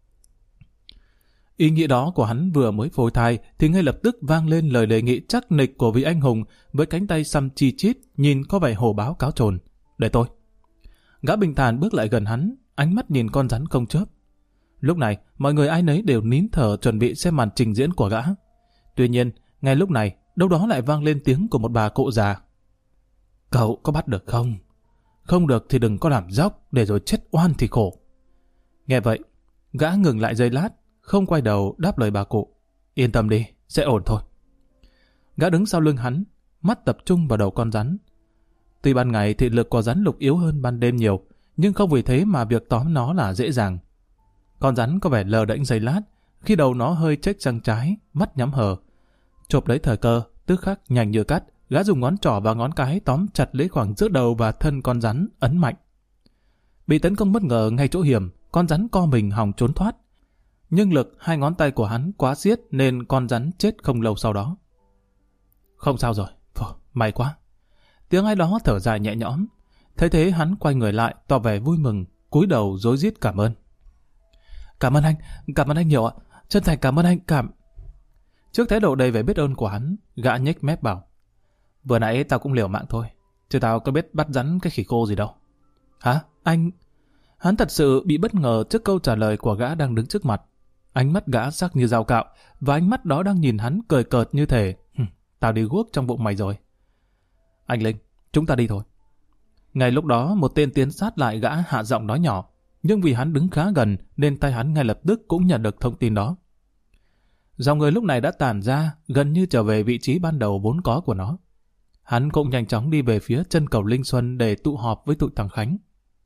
Ý nghĩ đó của hắn vừa mới phôi thai thì ngay lập tức vang lên lời đề nghị chắc nịch của vị anh hùng với cánh tay xăm chi chít nhìn có vẻ hổ báo cáo trồn. Để tôi. Gã bình thản bước lại gần hắn, ánh mắt nhìn con rắn không chớp. Lúc này, mọi người ai nấy đều nín thở chuẩn bị xem màn trình diễn của gã. Tuy nhiên, ngay lúc này, đâu đó lại vang lên tiếng của một bà cụ già. Cậu có bắt được không? Không được thì đừng có làm dốc, để rồi chết oan thì khổ. Nghe vậy, gã ngừng lại giây lát, không quay đầu đáp lời bà cụ. Yên tâm đi, sẽ ổn thôi. Gã đứng sau lưng hắn, mắt tập trung vào đầu con rắn. Tuy ban ngày thị lực của rắn lục yếu hơn ban đêm nhiều, nhưng không vì thế mà việc tóm nó là dễ dàng. Con rắn có vẻ lờ đễnh giây lát, khi đầu nó hơi chếch sang trái, mắt nhắm hờ. Chộp lấy thời cơ, tức khắc nhanh như cắt, gã dùng ngón trỏ và ngón cái tóm chặt lấy khoảng giữa đầu và thân con rắn, ấn mạnh. Bị tấn công bất ngờ ngay chỗ hiểm, con rắn co mình hòng trốn thoát. Nhưng lực hai ngón tay của hắn quá xiết nên con rắn chết không lâu sau đó. Không sao rồi, may quá. Tiếng ai đó thở dài nhẹ nhõm. Thấy thế hắn quay người lại, tỏ vẻ vui mừng, cúi đầu rối rít cảm ơn. Cảm ơn anh nhiều ạ, chân thành cảm ơn anh, Trước thái độ đầy vẻ biết ơn của hắn, gã nhếch mép bảo. Vừa nãy tao cũng liều mạng thôi, chứ tao có biết bắt rắn cái khỉ khô gì đâu. Hả? Anh? Hắn thật sự bị bất ngờ trước câu trả lời của gã đang đứng trước mặt. Ánh mắt gã sắc như dao cạo, và ánh mắt đó đang nhìn hắn cười cợt như thể tao đi guốc trong bụng mày rồi. Anh Linh, chúng ta đi thôi. Ngay lúc đó một tên tiến sát lại gã hạ giọng nói nhỏ, nhưng vì hắn đứng khá gần nên tay hắn ngay lập tức cũng nhận được thông tin đó. Dòng người lúc này đã tản ra, gần như trở về vị trí ban đầu vốn có của nó. Hắn cũng nhanh chóng đi về phía chân cầu Linh Xuân để tụ họp với tụi thằng Khánh.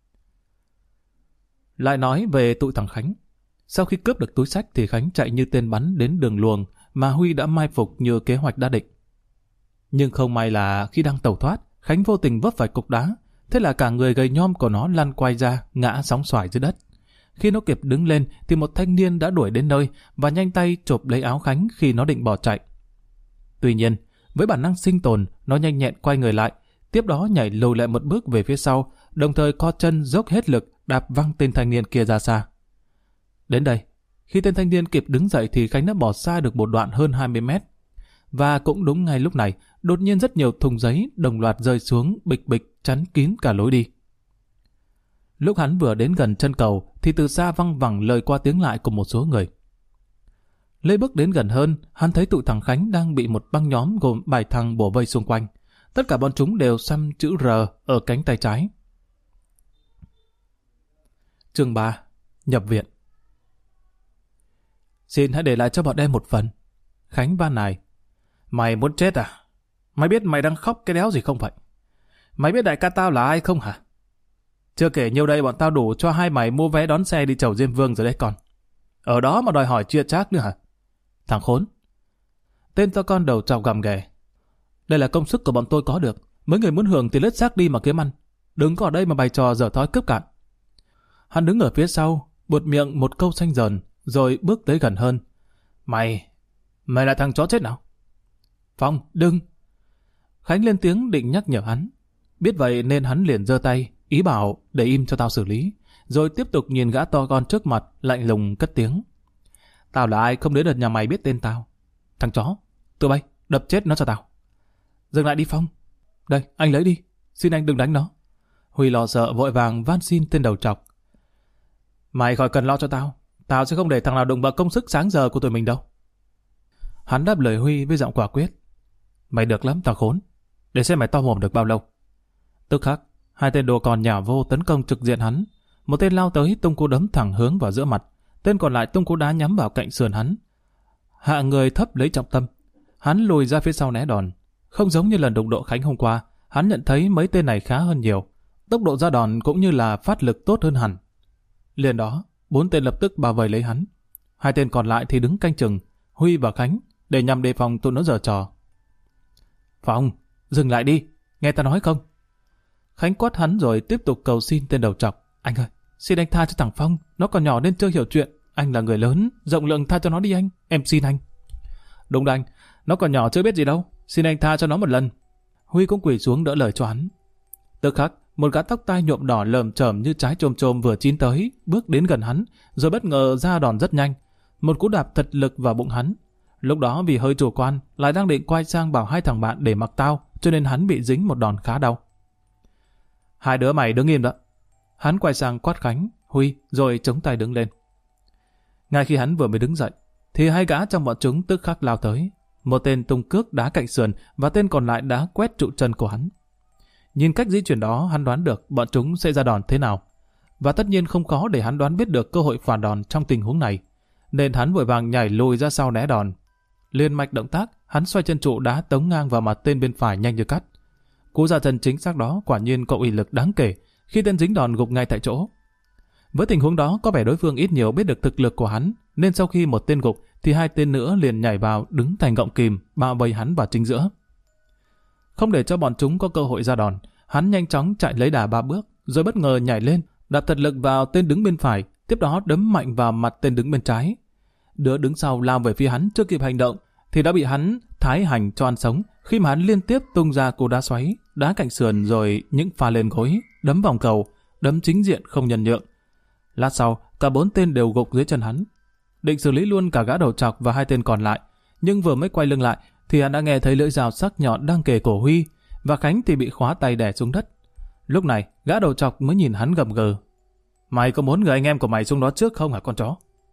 Lại nói về tụi thằng Khánh. Sau khi cướp được túi xách thì Khánh chạy như tên bắn đến đường luồng mà Huy đã mai phục như kế hoạch đã định. Nhưng không may là khi đang tẩu thoát, Khánh vô tình vấp phải cục đá, thế là cả người gầy nhom của nó lăn quay ra, ngã sóng xoài dưới đất. Khi nó kịp đứng lên thì một thanh niên đã đuổi đến nơi và nhanh tay chộp lấy áo Khánh khi nó định bỏ chạy. Tuy nhiên, với bản năng sinh tồn, nó nhanh nhẹn quay người lại, tiếp đó nhảy lùi lại một bước về phía sau, đồng thời co chân dốc hết lực đạp văng tên thanh niên kia ra xa. Đến đây, khi tên thanh niên kịp đứng dậy thì Khánh đã bỏ xa được một đoạn hơn 20 mét. Và cũng đúng ngay lúc này, đột nhiên rất nhiều thùng giấy đồng loạt rơi xuống bịch bịch chắn kín cả lối đi. Lúc hắn vừa đến gần chân cầu thì từ xa văng vẳng lời qua tiếng lại của một số người. Lê bước đến gần hơn, hắn thấy tụi thằng Khánh đang bị một băng nhóm gồm 7 thằng bổ vây xung quanh. Tất cả bọn chúng đều xăm chữ R ở cánh tay trái. Chương 3. Nhập viện. Xin hãy để lại cho bọn em một phần. Khánh van nài. Mày muốn chết à? Mày biết mày đang khóc cái đéo gì không vậy? Mày biết đại ca tao là ai không hả? Chưa kể nhiêu đây bọn tao đủ cho hai mày mua vé đón xe đi chầu Diêm Vương rồi đấy con. Ở đó mà đòi hỏi chia chác nữa hả? Thằng khốn. Tên to con đầu trọc gầm ghè. Đây là công sức của bọn tôi có được. Mấy người muốn hưởng thì lết xác đi mà kiếm ăn. Đừng có ở đây mà bày trò dở thói cướp cạn. Hắn đứng ở phía sau, buột miệng một câu xanh dờn, rồi bước tới gần hơn. Mày là thằng chó chết nào? Phong, đừng. Khánh lên tiếng định nhắc nhở hắn. Biết vậy nên hắn liền giơ tay, ý bảo để im cho tao xử lý, rồi tiếp tục nhìn gã to con trước mặt, lạnh lùng cất tiếng. Tao là ai không đến lượt nhà mày biết tên tao. Thằng chó, tụi bay, đập chết nó cho tao. Dừng lại đi Phong. Đây, anh lấy đi, xin anh đừng đánh nó. Huy lo sợ vội vàng van xin tên đầu trọc. Mày khỏi cần lo cho tao, tao sẽ không để thằng nào đụng vào công sức sáng giờ của tụi mình đâu. Hắn đáp lời Huy với giọng quả quyết. Mày được lắm thằng khốn, để xem mày to mồm được bao lâu. Tức khắc, hai tên đồ còn nhào vô tấn công trực diện hắn. Một tên lao tới tung cú đấm thẳng hướng vào giữa mặt, tên còn lại tung cú đá nhắm vào cạnh sườn hắn. Hạ người thấp lấy trọng tâm, hắn lùi ra phía sau né đòn. Không giống như lần đụng độ Khánh hôm qua, hắn nhận thấy mấy tên này khá hơn nhiều, tốc độ ra đòn cũng như là phát lực tốt hơn hẳn. Liền đó, 4 tên lập tức bao vây lấy hắn. Hai tên còn lại thì đứng canh chừng, Huy và Khánh, để nhằm đề phòng tụi nó giở trò. Phong, dừng lại đi, nghe ta nói không? Khánh quát hắn rồi tiếp tục cầu xin tên đầu trọc. Anh ơi, xin anh tha cho thằng Phong, nó còn nhỏ nên chưa hiểu chuyện. Anh là người lớn, rộng lượng tha cho nó đi anh, em xin anh. Đúng đó anh, nó còn nhỏ chưa biết gì đâu, xin anh tha cho nó một lần. Huy cũng quỳ xuống đỡ lời cho hắn. Tức khắc, một gã tóc tai nhuộm đỏ lởm chởm như trái chôm chôm vừa chín tới, bước đến gần hắn, rồi bất ngờ ra đòn rất nhanh. Một cú đạp thật lực vào bụng hắn. Lúc đó vì hơi chủ quan, lại đang định quay sang bảo hai thằng bạn để mặc tao, cho nên hắn bị dính một đòn khá đau. Hai đứa mày đứng im đó. Hắn quay sang quát Khánh, Huy, rồi chống tay đứng lên. Ngay khi hắn vừa mới đứng dậy, thì hai gã trong bọn chúng tức khắc lao tới. Một tên tung cước đá cạnh sườn và tên còn lại đá quét trụ chân của hắn. Nhìn cách di chuyển đó, hắn đoán được bọn chúng sẽ ra đòn thế nào. Và tất nhiên không khó để hắn đoán biết được cơ hội phản đòn trong tình huống này. Nên hắn vội vàng nhảy lùi ra sau né đòn. Liên mạch động tác, hắn xoay chân trụ đá tống ngang vào mặt tên bên phải nhanh như cắt. Cú ra chân chính xác đó quả nhiên có uy lực đáng kể khi tên dính đòn gục ngay tại chỗ. Với tình huống đó có vẻ đối phương ít nhiều biết được thực lực của hắn, nên sau khi một tên gục thì hai tên nữa liền nhảy vào đứng thành gọng kìm bao vây hắn vào chính giữa. Không để cho bọn chúng có cơ hội ra đòn, hắn nhanh chóng chạy lấy đà 3 bước, rồi bất ngờ nhảy lên, đạp thật lực vào tên đứng bên phải, tiếp đó đấm mạnh vào mặt tên đứng bên trái. Đứa đứng sau lao về phía hắn chưa kịp hành động thì đã bị hắn thái hành cho ăn sống, khi mà hắn liên tiếp tung ra cú đá xoáy, đá cạnh sườn rồi những pha lên gối, đấm vòng cầu, đấm chính diện không nhân nhượng. Lát sau, cả 4 tên đều gục dưới chân hắn. Định xử lý luôn cả gã đầu trọc và hai tên còn lại, nhưng vừa mới quay lưng lại thì hắn đã nghe thấy lưỡi dao sắc nhọn đang kề cổ Huy, và Khánh thì bị khóa tay đè xuống đất. Lúc này, gã đầu trọc mới nhìn hắn gầm gừ. Mày có muốn người anh em của mày xuống đó trước không hả con chó?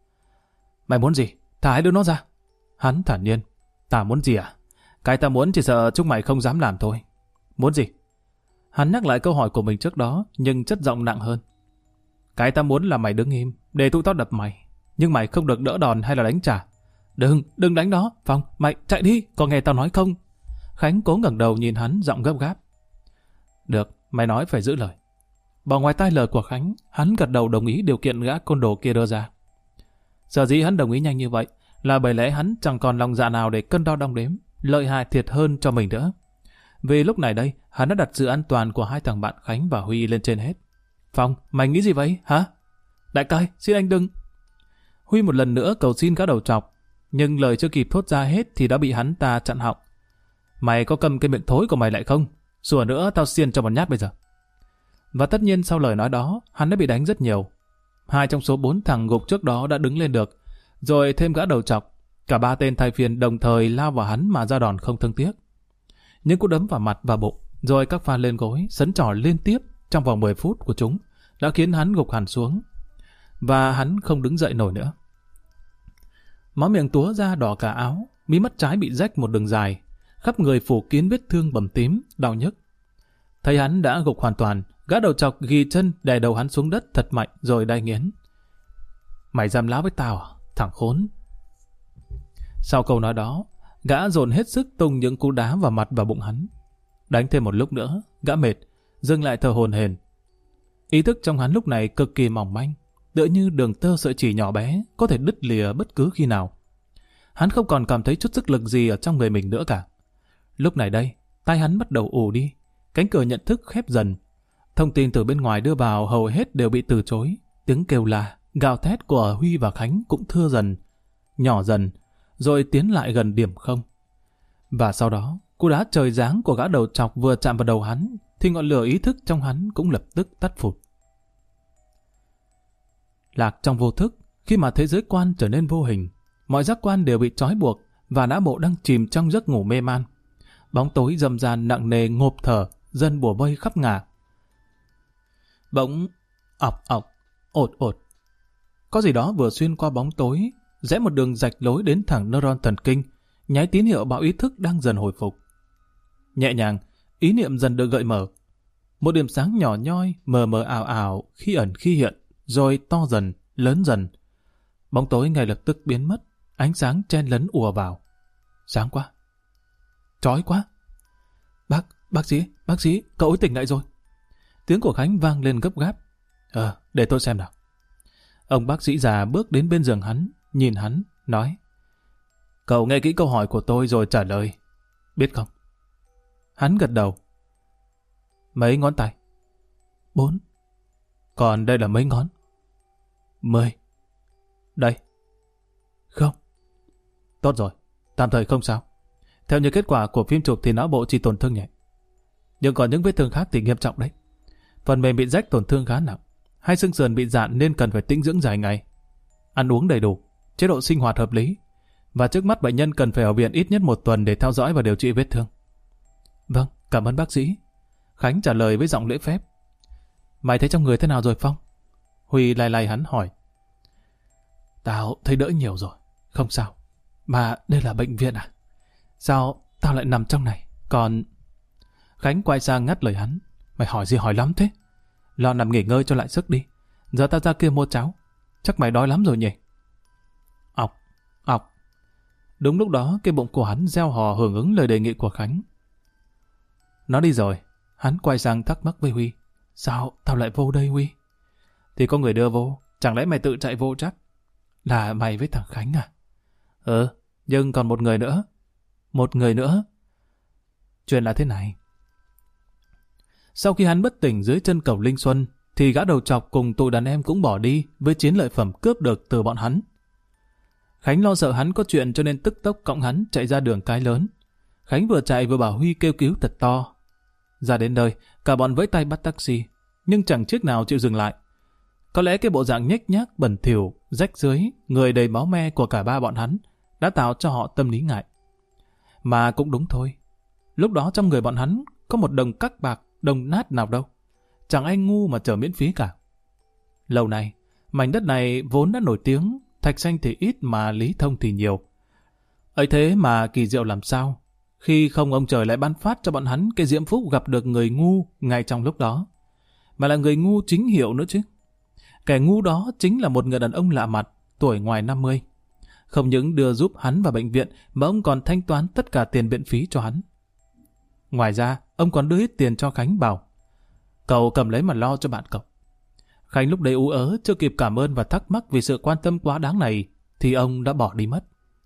Mày muốn gì? Thả hai đứa nó ra. Hắn thản nhiên. Ta muốn gì à? Cái ta muốn chỉ sợ chúng mày không dám làm thôi. Muốn gì? Hắn nhắc lại câu hỏi của mình trước đó, nhưng chất giọng nặng hơn. Cái ta muốn là mày đứng im, để tụi tao đập mày. Nhưng mày không được đỡ đòn hay là đánh trả. Đừng đánh nó. Phong, mày chạy đi, có nghe tao nói không? Khánh cố ngẩng đầu nhìn hắn, giọng gấp gáp. Được, mày nói phải giữ lời. Bỏ ngoài tai lời của Khánh, hắn gật đầu đồng ý điều kiện gã côn đồ kia đưa ra. Sở dĩ hắn đồng ý nhanh như vậy là bởi lẽ hắn chẳng còn lòng dạ nào để cân đo đong đếm, lợi hại thiệt hơn cho mình nữa. Vì lúc này đây, hắn đã đặt sự an toàn của hai thằng bạn Khánh và Huy lên trên hết. Phong, mày nghĩ gì vậy, hả? Đại ca, xin anh đừng. Huy một lần nữa cầu xin gã đầu trọc, nhưng lời chưa kịp thốt ra hết thì đã bị hắn ta chặn họng. Mày có cầm cái miệng thối của mày lại không? Sủa nữa tao xiên cho một nhát bây giờ. Và tất nhiên sau lời nói đó, hắn đã bị đánh rất nhiều. 2 trong số 4 thằng gục trước đó đã đứng lên được, rồi thêm gã đầu trọc. Cả 3 tên thay phiên đồng thời lao vào hắn mà ra đòn không thương tiếc. Những cú đấm vào mặt và bụng, rồi các pha lên gối, sấn trỏ liên tiếp trong vòng 10 phút của chúng đã khiến hắn gục hẳn xuống, và hắn không đứng dậy nổi nữa. Máu miệng túa ra đỏ cả áo, mí mắt trái bị rách một đường dài, khắp người phủ kín vết thương bầm tím, đau nhức. Thấy hắn đã gục hoàn toàn, gã đầu chọc ghi chân đè đầu hắn xuống đất thật mạnh rồi đay nghiến. Mày dám láo với tao à, thằng khốn? Sau câu nói đó, gã dồn hết sức tung những cú đá vào mặt và bụng hắn. Đánh thêm một lúc nữa, gã mệt, dừng lại thở hổn hển. Ý thức trong hắn lúc này cực kỳ mỏng manh, tựa như đường tơ sợi chỉ nhỏ bé, có thể đứt lìa bất cứ khi nào. Hắn không còn cảm thấy chút sức lực gì ở trong người mình nữa cả. Lúc này đây, tai hắn bắt đầu ù đi, cánh cửa nhận thức khép dần. Thông tin từ bên ngoài đưa vào hầu hết đều bị từ chối. Tiếng kêu la, gào thét của Huy và Khánh cũng thưa dần, nhỏ dần, rồi tiến lại gần điểm không. Và sau đó, cú đá trời giáng của gã đầu chọc vừa chạm vào đầu hắn, thì ngọn lửa ý thức trong hắn cũng lập tức tắt phụt. Lạc trong vô thức, khi mà thế giới quan trở nên vô hình, mọi giác quan đều bị trói buộc và não bộ đang chìm trong giấc ngủ mê man. Bóng tối râm ran nặng nề ngộp thở, dần bủa vây khắp ngả. Bỗng ọc ọc, ột ột. Có gì đó vừa xuyên qua bóng tối, rẽ một đường rạch lối đến thẳng neuron thần kinh, nháy tín hiệu báo ý thức đang dần hồi phục. Nhẹ nhàng, ý niệm dần được gợi mở. Một điểm sáng nhỏ nhoi, mờ mờ ảo ảo, khi ẩn khi hiện, rồi to dần, lớn dần. Bóng tối ngay lập tức biến mất, ánh sáng chen lấn ùa vào. Sáng quá, chói quá. Bác sĩ, cậu ấy tỉnh lại rồi. Tiếng của Khánh vang lên gấp gáp. Để tôi xem nào. Ông bác sĩ già bước đến bên giường hắn, nhìn hắn, nói: Cậu nghe kỹ câu hỏi của tôi rồi trả lời, biết không? Hắn gật đầu. Mấy ngón tay? 4. Còn đây là mấy ngón? 10. Đây? Không. Tốt rồi, tạm thời không sao. Theo như kết quả của phim chụp thì não bộ chỉ tổn thương nhẹ. Nhưng còn những vết thương khác thì nghiêm trọng đấy. Phần mềm bị rách tổn thương khá nặng. Hai xương sườn bị dạn nên cần phải tĩnh dưỡng dài ngày. Ăn uống đầy đủ, chế độ sinh hoạt hợp lý. Và trước mắt bệnh nhân cần phải ở viện ít nhất 1 tuần để theo dõi và điều trị vết thương. Vâng, cảm ơn bác sĩ. Khánh trả lời với giọng lễ phép. Mày thấy trong người thế nào rồi Phong? Huy lay lay hắn hỏi. Tao thấy đỡ nhiều rồi, không sao. Mà đây là bệnh viện à? Sao tao lại nằm trong này? Còn... Khánh quay sang ngắt lời hắn. Mày hỏi gì hỏi lắm thế? Lo nằm nghỉ ngơi cho lại sức đi. Giờ tao ra kia mua cháo. Chắc mày đói lắm rồi nhỉ? Ọc, ọc. Đúng lúc đó cái bụng của hắn reo hò hưởng ứng lời đề nghị của Khánh. Nó đi rồi. Hắn quay sang thắc mắc với Huy. Sao tao lại vô đây Huy? Thì có người đưa vô. Chẳng lẽ mày tự chạy vô chắc? Là mày với thằng Khánh à? Nhưng còn một người nữa. Một người nữa? Chuyện là thế này. Sau khi hắn bất tỉnh dưới chân cầu Linh Xuân, thì gã đầu chọc cùng tụi đàn em cũng bỏ đi với chiến lợi phẩm cướp được từ bọn hắn. Khánh lo sợ hắn có chuyện cho nên tức tốc cõng hắn chạy ra đường cái lớn. Khánh vừa chạy vừa bảo Huy kêu cứu thật to. Ra đến nơi, cả bọn vẫy tay bắt taxi, nhưng chẳng chiếc nào chịu dừng lại. Có lẽ cái bộ dạng nhếch nhác, bẩn thỉu, rách rưới, người đầy máu me của cả ba bọn hắn đã tạo cho họ tâm lý ngại. Mà cũng đúng thôi. Lúc đó trong người bọn hắn có một đồng cắc bạc, đồng nát nào đâu. Chẳng ai ngu mà chở miễn phí cả. Lâu nay, mảnh đất này vốn đã nổi tiếng, thạch xanh thì ít mà lý thông thì nhiều. Ấy thế mà kỳ diệu làm sao, khi không ông trời lại ban phát cho bọn hắn cái diễm phúc gặp được người ngu ngay trong lúc đó. Mà là người ngu chính hiệu nữa chứ. Kẻ ngu đó chính là một người đàn ông lạ mặt, tuổi ngoài 50. Không những đưa giúp hắn vào bệnh viện mà ông còn thanh toán tất cả tiền viện phí cho hắn. Ngoài ra, ông còn đưa ít tiền cho Khánh bảo: Cậu cầm lấy mà lo cho bạn cậu. Khánh lúc đấy ú ớ, chưa kịp cảm ơn và thắc mắc vì sự quan tâm quá đáng này, thì ông đã bỏ đi mất.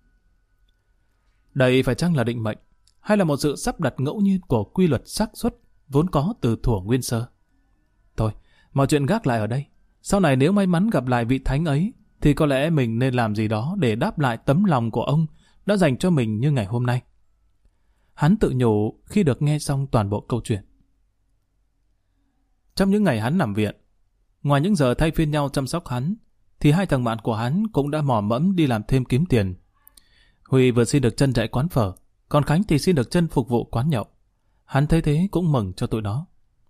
Đây phải chăng là định mệnh, hay là một sự sắp đặt ngẫu nhiên của quy luật xác suất vốn có từ thuở nguyên sơ? Thôi, mọi chuyện gác lại ở đây. Sau này nếu may mắn gặp lại vị thánh ấy, thì có lẽ mình nên làm gì đó để đáp lại tấm lòng của ông đã dành cho mình như ngày hôm nay. Hắn tự nhủ khi được nghe xong toàn bộ câu chuyện. Trong những ngày hắn nằm viện, ngoài những giờ thay phiên nhau chăm sóc hắn, thì hai thằng bạn của hắn cũng đã mò mẫm đi làm thêm kiếm tiền. Huy vừa xin được chân chạy quán phở, còn Khánh thì xin được chân phục vụ quán nhậu. Hắn thấy thế cũng mừng cho tụi nó.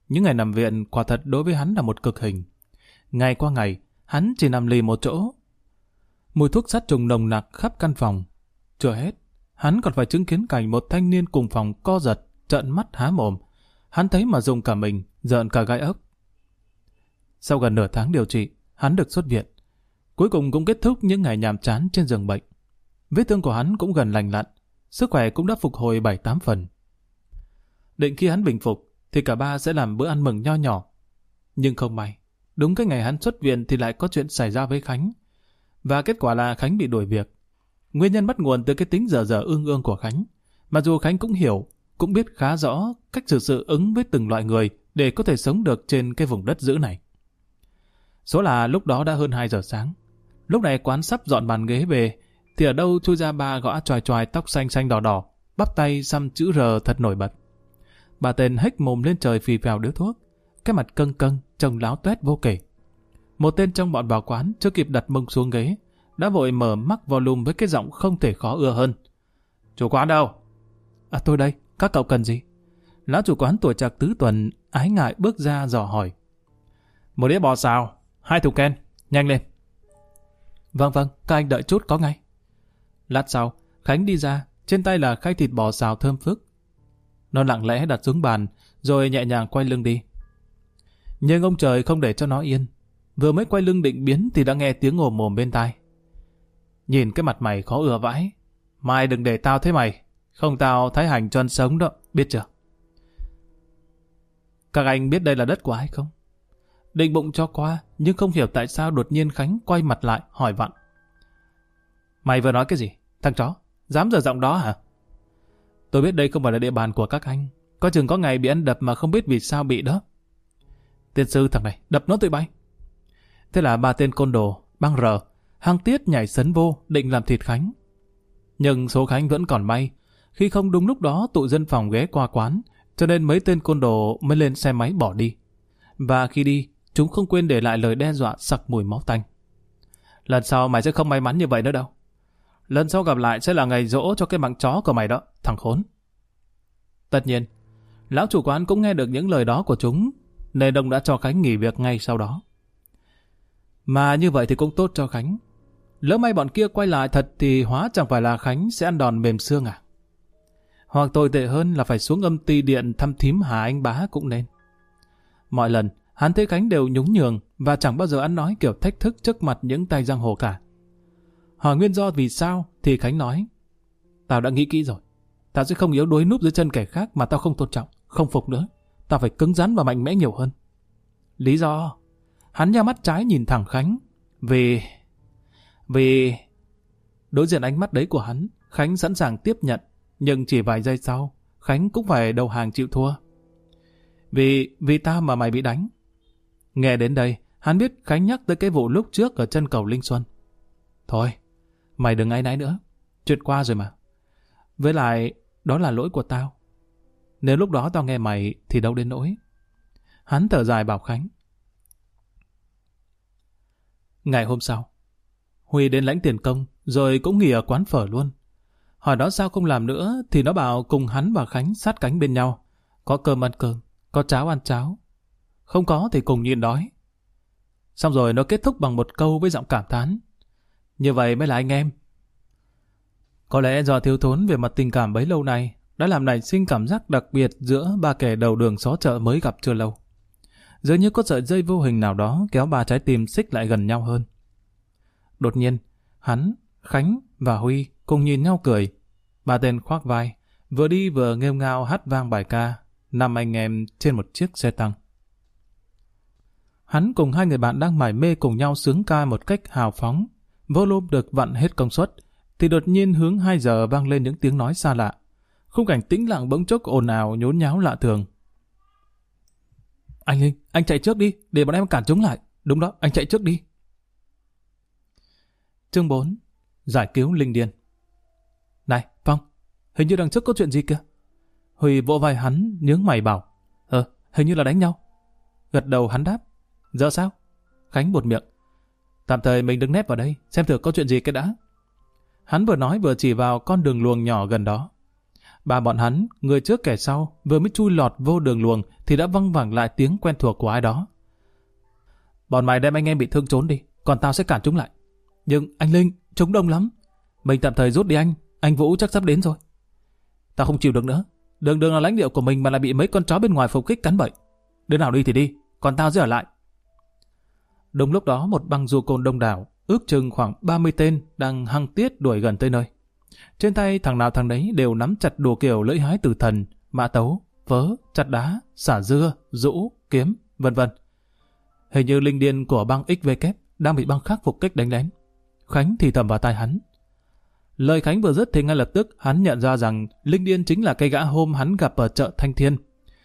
Những ngày nằm viện quả thật đối với hắn là một cực hình. Ngày qua ngày, hắn chỉ nằm lì một chỗ. Mùi thuốc sát trùng nồng nặc khắp căn phòng. Chưa hết, hắn còn phải chứng kiến cảnh một thanh niên cùng phòng co giật, trợn mắt há mồm. Hắn thấy mà rùng cả mình, rợn cả gai ốc. Sau gần nửa tháng điều trị, hắn được xuất viện. Cuối cùng cũng kết thúc những ngày nhàm chán trên giường bệnh. Vết thương của hắn cũng gần lành lặn, sức khỏe cũng đã phục hồi 7-8 phần. Định khi hắn bình phục, thì cả ba sẽ làm bữa ăn mừng nho nhỏ. Nhưng không may, đúng cái ngày hắn xuất viện thì lại có chuyện xảy ra với Khánh. Và kết quả là Khánh bị đuổi việc. Nguyên nhân bắt nguồn từ cái tính dở dở ương ương của Khánh. Mặc dù Khánh cũng hiểu, cũng biết khá rõ cách xử sự ứng với từng loại người để có thể sống được trên cái vùng đất dữ này. Số là lúc đó đã hơn 2 giờ sáng. Lúc này quán sắp dọn bàn ghế về, thì ở đâu chui ra ba gã choài choài tóc xanh xanh đỏ đỏ, bắp tay xăm chữ R thật nổi bật. Bà tên hếch mồm lên trời phì phèo điếu thuốc, cái mặt căng căng, trông láo toét vô kể. Một tên trong bọn vào quán chưa kịp đặt mông xuống ghế, đã vội mở mắc volume với cái giọng không thể khó ưa hơn. Chủ quán đâu? À tôi đây, các cậu cần gì? Lão chủ quán tuổi trạc tứ tuần, ái ngại bước ra dò hỏi. Một đĩa bò xào, 2 thùng ken, nhanh lên. Vâng, các anh đợi chút có ngay. Lát sau, Khánh đi ra, trên tay là khay thịt bò xào thơm phức. Nó lặng lẽ đặt xuống bàn, rồi nhẹ nhàng quay lưng đi. Nhưng ông trời không để cho nó yên. Vừa mới quay lưng định biến thì đã nghe tiếng ồm ồm bên tai. Nhìn cái mặt mày khó ưa vãi. Mai đừng để tao thấy mày. Không tao thái hành cho ăn sống đó, biết chưa? Các anh biết đây là đất của ai không? Định bụng cho qua, nhưng không hiểu tại sao đột nhiên Khánh quay mặt lại hỏi vặn. Mày vừa nói cái gì? Thằng chó, dám dở giọng đó hả? Tôi biết đây không phải là địa bàn của các anh. Có chừng có ngày bị ăn đập mà không biết vì sao bị đó. Tiên sư thằng này, đập nó tụi bay. Thế là ba tên côn đồ, băng R, hăng tiết nhảy sấn vô, định làm thịt Khánh. Nhưng số Khánh vẫn còn may. Khi không đúng lúc đó tụi dân phòng ghé qua quán, cho nên mấy tên côn đồ mới lên xe máy bỏ đi. Và khi đi, chúng không quên để lại lời đe dọa sặc mùi máu tanh. Lần sau mày sẽ không may mắn như vậy nữa đâu. Lần sau gặp lại sẽ là ngày giỗ cho cái mạng chó của mày đó, thằng khốn. Tất nhiên, lão chủ quán cũng nghe được những lời đó của chúng, nên ông đã cho Khánh nghỉ việc ngay sau đó. Mà như vậy thì cũng tốt cho Khánh. Lỡ may bọn kia quay lại thật thì hóa chẳng phải là Khánh sẽ ăn đòn mềm xương à? Hoặc tồi tệ hơn là phải xuống âm ty điện thăm thím Hà Anh Bá cũng nên. Mọi lần, hắn thấy Khánh đều nhún nhường và chẳng bao giờ ăn nói kiểu thách thức trước mặt những tay giang hồ cả. Hỏi nguyên do vì sao thì Khánh nói: Tao đã nghĩ kỹ rồi. Tao sẽ không yếu đuối núp dưới chân kẻ khác mà tao không tôn trọng, không phục nữa. Tao phải cứng rắn và mạnh mẽ nhiều hơn. Lý do? Hắn nheo mắt trái nhìn thẳng Khánh. Vì... Đối diện ánh mắt đấy của hắn, Khánh sẵn sàng tiếp nhận. Nhưng chỉ vài giây sau, Khánh cũng phải đầu hàng chịu thua. Vì tao mà mày bị đánh. Nghe đến đây, hắn biết Khánh nhắc tới cái vụ lúc trước ở chân cầu Linh Xuân. Thôi, mày đừng áy náy nữa. Chuyện qua rồi mà. Với lại, đó là lỗi của tao. Nếu lúc đó tao nghe mày thì đâu đến nỗi. Hắn thở dài bảo Khánh. Ngày hôm sau, Huy đến lãnh tiền công, rồi cũng nghỉ ở quán phở luôn. Hỏi nó sao không làm nữa, thì nó bảo cùng hắn và Khánh sát cánh bên nhau. Có cơm ăn cơm, có cháo ăn cháo. Không có thì cùng nhịn đói. Xong rồi nó kết thúc bằng một câu với giọng cảm thán. Như vậy mới là anh em. Có lẽ do thiếu thốn về mặt tình cảm bấy lâu nay, đã làm nảy sinh cảm giác đặc biệt giữa ba kẻ đầu đường xó chợ mới gặp chưa lâu. Dường như có sợi dây vô hình nào đó kéo ba trái tim xích lại gần nhau hơn. Đột nhiên, hắn, Khánh và Huy cùng nhìn nhau cười. Ba tên khoác vai, vừa đi vừa nghêu ngao hát vang bài ca, 5 anh em trên một chiếc xe tăng. Hắn cùng 2 người bạn đang mải mê cùng nhau sướng ca một cách hào phóng. Volume được vặn hết công suất, thì đột nhiên hướng 2 giờ vang lên những tiếng nói xa lạ. Khung cảnh tĩnh lặng bỗng chốc ồn ào nhốn nháo lạ thường. Anh Linh, anh chạy trước đi, để bọn em cản chúng lại. Đúng đó, anh chạy trước đi. Chương 4. Giải cứu Linh Điên. Này, Phong, hình như đằng trước có chuyện gì kìa. Huy vỗ vai hắn, nhướng mày bảo. Hình như là đánh nhau. Gật đầu hắn đáp. Giờ sao? Khánh buột miệng. Tạm thời mình đứng nép vào đây, xem thử có chuyện gì cái đã. Hắn vừa nói vừa chỉ vào con đường luồng nhỏ gần đó. Ba bọn hắn, người trước kẻ sau, vừa mới chui lọt vô đường luồng thì đã văng vẳng lại tiếng quen thuộc của ai đó. Bọn mày đem anh em bị thương trốn đi, còn tao sẽ cản chúng lại. Nhưng anh Linh, chúng đông lắm. Mình tạm thời rút đi anh Vũ chắc sắp đến rồi. Tao không chịu được nữa. Đường đường là lãnh địa của mình mà lại bị mấy con chó bên ngoài phục kích cắn bậy. Đứa nào đi thì đi, còn tao sẽ ở lại. Đúng lúc đó một băng du côn đông đảo, ước chừng khoảng 30 tên đang hăng tiết đuổi gần tới nơi. Trên tay thằng nào thằng đấy đều nắm chặt đồ kiểu lưỡi hái tử thần, mã tấu, vớ, chặt đá, xả dưa, rũ, kiếm, vân vân. Hình như linh điên của băng XVK đang bị băng khác phục kích đánh lén. Khánh thì thầm vào tai hắn. Lời Khánh vừa dứt thì ngay lập tức hắn nhận ra rằng linh điên chính là cây gã hôm hắn gặp ở chợ Thanh Thiên.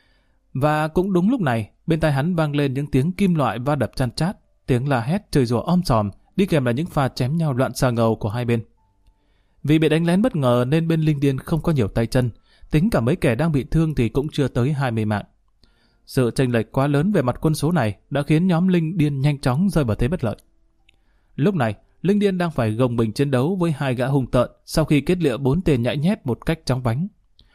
Và cũng đúng lúc này, bên tai hắn vang lên những tiếng kim loại va đập chan chát, tiếng la hét chửi rủa om sòm, đi kèm là những pha chém nhau loạn xà ngầu của hai bên. Vì bị đánh lén bất ngờ nên bên linh điên không có nhiều tay chân, tính cả mấy kẻ đang bị thương thì cũng chưa tới 20 mạng. Sự chênh lệch quá lớn về mặt quân số này đã khiến nhóm linh điên nhanh chóng rơi vào thế bất lợi. Lúc này, linh điên đang phải gồng mình chiến đấu với hai gã hung tợn sau khi kết liễu 4 tên nhãi nhép một cách chóng vánh.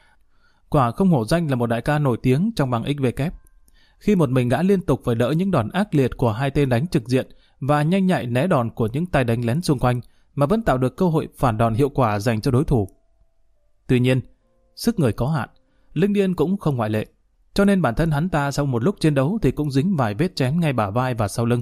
Quả không hổ danh là một đại ca nổi tiếng trong băng XVK. Khi một mình gã liên tục phải đỡ những đòn ác liệt của hai tên đánh trực diện và nhanh nhạy né đòn của những tay đánh lén xung quanh, mà vẫn tạo được cơ hội phản đòn hiệu quả dành cho đối thủ. Tuy nhiên, sức người có hạn, linh điên cũng không ngoại lệ, cho nên bản thân hắn ta sau một lúc chiến đấu thì cũng dính vài vết chém ngay bả vai và sau lưng.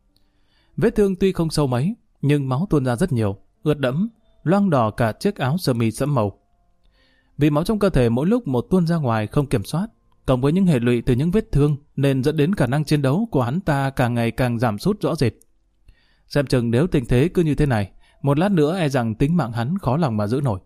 Vết thương tuy không sâu mấy, nhưng máu tuôn ra rất nhiều, ướt đẫm, loang đỏ cả chiếc áo sơ mi sẫm màu. Vì máu trong cơ thể mỗi lúc một tuôn ra ngoài không kiểm soát, cộng với những hệ lụy từ những vết thương nên dẫn đến khả năng chiến đấu của hắn ta càng ngày càng giảm sút rõ rệt. Xem chừng nếu tình thế cứ như thế này, một lát nữa e rằng tính mạng hắn khó lòng mà giữ nổi.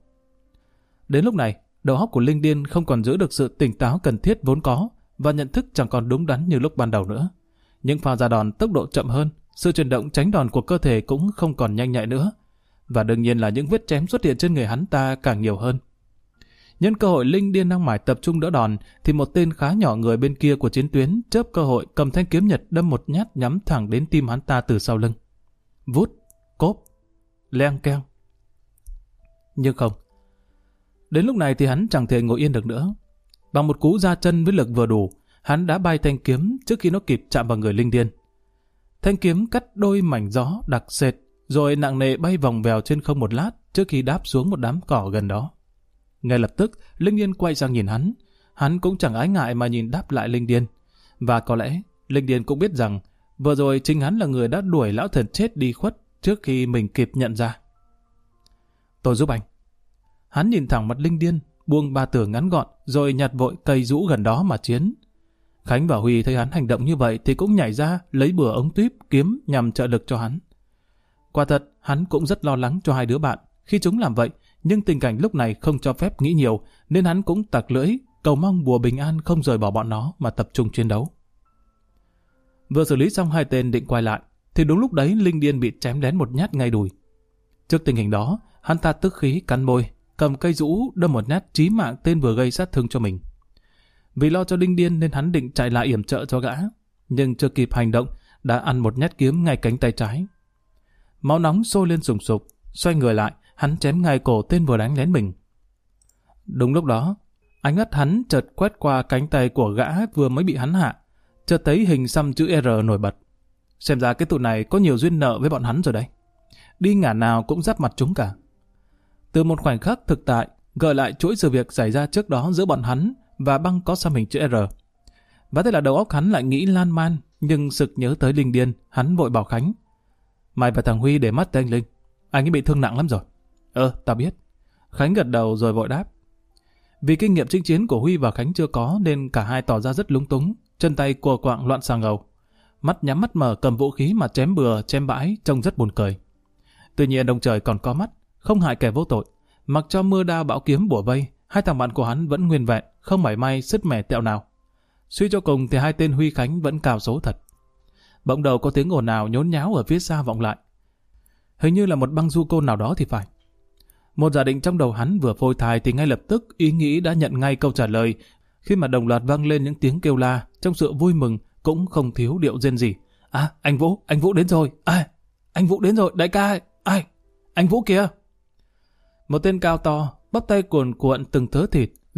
Đến lúc này, đầu óc của linh điên không còn giữ được sự tỉnh táo cần thiết vốn có và nhận thức chẳng còn đúng đắn như lúc ban đầu nữa. Những pha ra đòn tốc độ chậm hơn, sự chuyển động tránh đòn của cơ thể cũng không còn nhanh nhạy nữa. Và đương nhiên là những vết chém xuất hiện trên người hắn ta càng nhiều hơn. Nhân cơ hội linh điên đang mải tập trung đỡ đòn thì một tên khá nhỏ người bên kia của chiến tuyến chớp cơ hội cầm thanh kiếm nhật đâm một nhát nhắm thẳng đến tim hắn ta từ sau lưng. Vút, cốp, leng keng. Nhưng không. Đến lúc này thì hắn chẳng thể ngồi yên được nữa. Bằng một cú ra chân với lực vừa đủ, hắn đã bay thanh kiếm trước khi nó kịp chạm vào người linh điên. Thanh kiếm cắt đôi mảnh gió đặc sệt, rồi nặng nề bay vòng vèo trên không một lát trước khi đáp xuống một đám cỏ gần đó. Ngay lập tức, linh điên quay sang nhìn hắn cũng chẳng ái ngại mà nhìn đáp lại linh điên. Và có lẽ, linh điên cũng biết rằng vừa rồi chính hắn là người đã đuổi lão thần chết đi khuất trước khi mình kịp nhận ra. Tôi giúp anh. Hắn nhìn thẳng mặt linh điên, buông ba tường ngắn gọn, rồi nhặt vội cây rũ gần đó mà chiến. Khánh và Huy thấy hắn hành động như vậy thì cũng nhảy ra lấy bừa ống tuyếp kiếm nhằm trợ lực cho hắn. Quả thật, hắn cũng rất lo lắng cho hai đứa bạn khi chúng làm vậy, nhưng tình cảnh lúc này không cho phép nghĩ nhiều, nên hắn cũng tặc lưỡi, cầu mong bùa bình an không rời bỏ bọn nó mà tập trung chiến đấu. Vừa xử lý xong hai tên định quay lại, thì đúng lúc đấy linh điên bị chém lén một nhát ngay đùi. Trước tình hình đó, hắn ta tức khí cắn môi, cầm cây rũ đâm một nhát chí mạng tên vừa gây sát thương cho mình. Vì lo cho linh điên nên hắn định chạy lại yểm trợ cho gã, nhưng chưa kịp hành động đã ăn một nhát kiếm ngay cánh tay trái. Máu nóng sôi lên sùng sục, xoay người lại, hắn chém ngay cổ tên vừa đánh lén mình. Đúng lúc đó, ánh mắt hắn chợt quét qua cánh tay của gã vừa mới bị hắn hạ, chợt thấy hình xăm chữ R nổi bật. Xem ra cái tụi này có nhiều duyên nợ với bọn hắn rồi đấy. Đi ngả nào cũng giáp mặt chúng cả. Từ một khoảnh khắc thực tại, gợi lại chuỗi sự việc xảy ra trước đó giữa bọn hắn và băng có xăm hình chữ R. Và thế là đầu óc hắn lại nghĩ lan man, nhưng sực nhớ tới linh điên, hắn vội bảo Khánh. Mày và thằng Huy để mắt tới anh Linh. Anh ấy bị thương nặng lắm rồi. Tao biết. Khánh gật đầu rồi vội đáp. Vì kinh nghiệm chinh chiến của Huy và Khánh chưa có nên cả hai tỏ ra rất lúng túng, chân tay cùa quạng loạn xà ngầu. Mắt nhắm mắt mở cầm vũ khí mà chém bừa, chém bãi, trông rất buồn cười. Tuy nhiên ông trời còn có mắt, không hại kẻ vô tội. Mặc cho mưa đao bão kiếm bủa vây, hai thằng bạn của hắn vẫn nguyên vẹn, không mảy may sứt mẻ tẹo nào. Suy cho cùng thì hai tên Huy Khánh vẫn cào số thật. Bỗng đầu có tiếng ồn ào nhốn nháo ở phía xa vọng lại. Hình như là một băng du côn nào đó thì phải. Một giả định trong đầu hắn vừa phôi thai thì ngay lập tức ý nghĩ đã nhận ngay câu trả lời khi mà đồng loạt vang lên những tiếng kêu la trong sự vui mừng cũng không thiếu điệu rên rỉ. À, anh Vũ đến rồi. Anh Vũ đến rồi, đại ca. Anh Vũ kìa. Một tên cao to, bắp tay cuồn cuộn từng thớ thịt,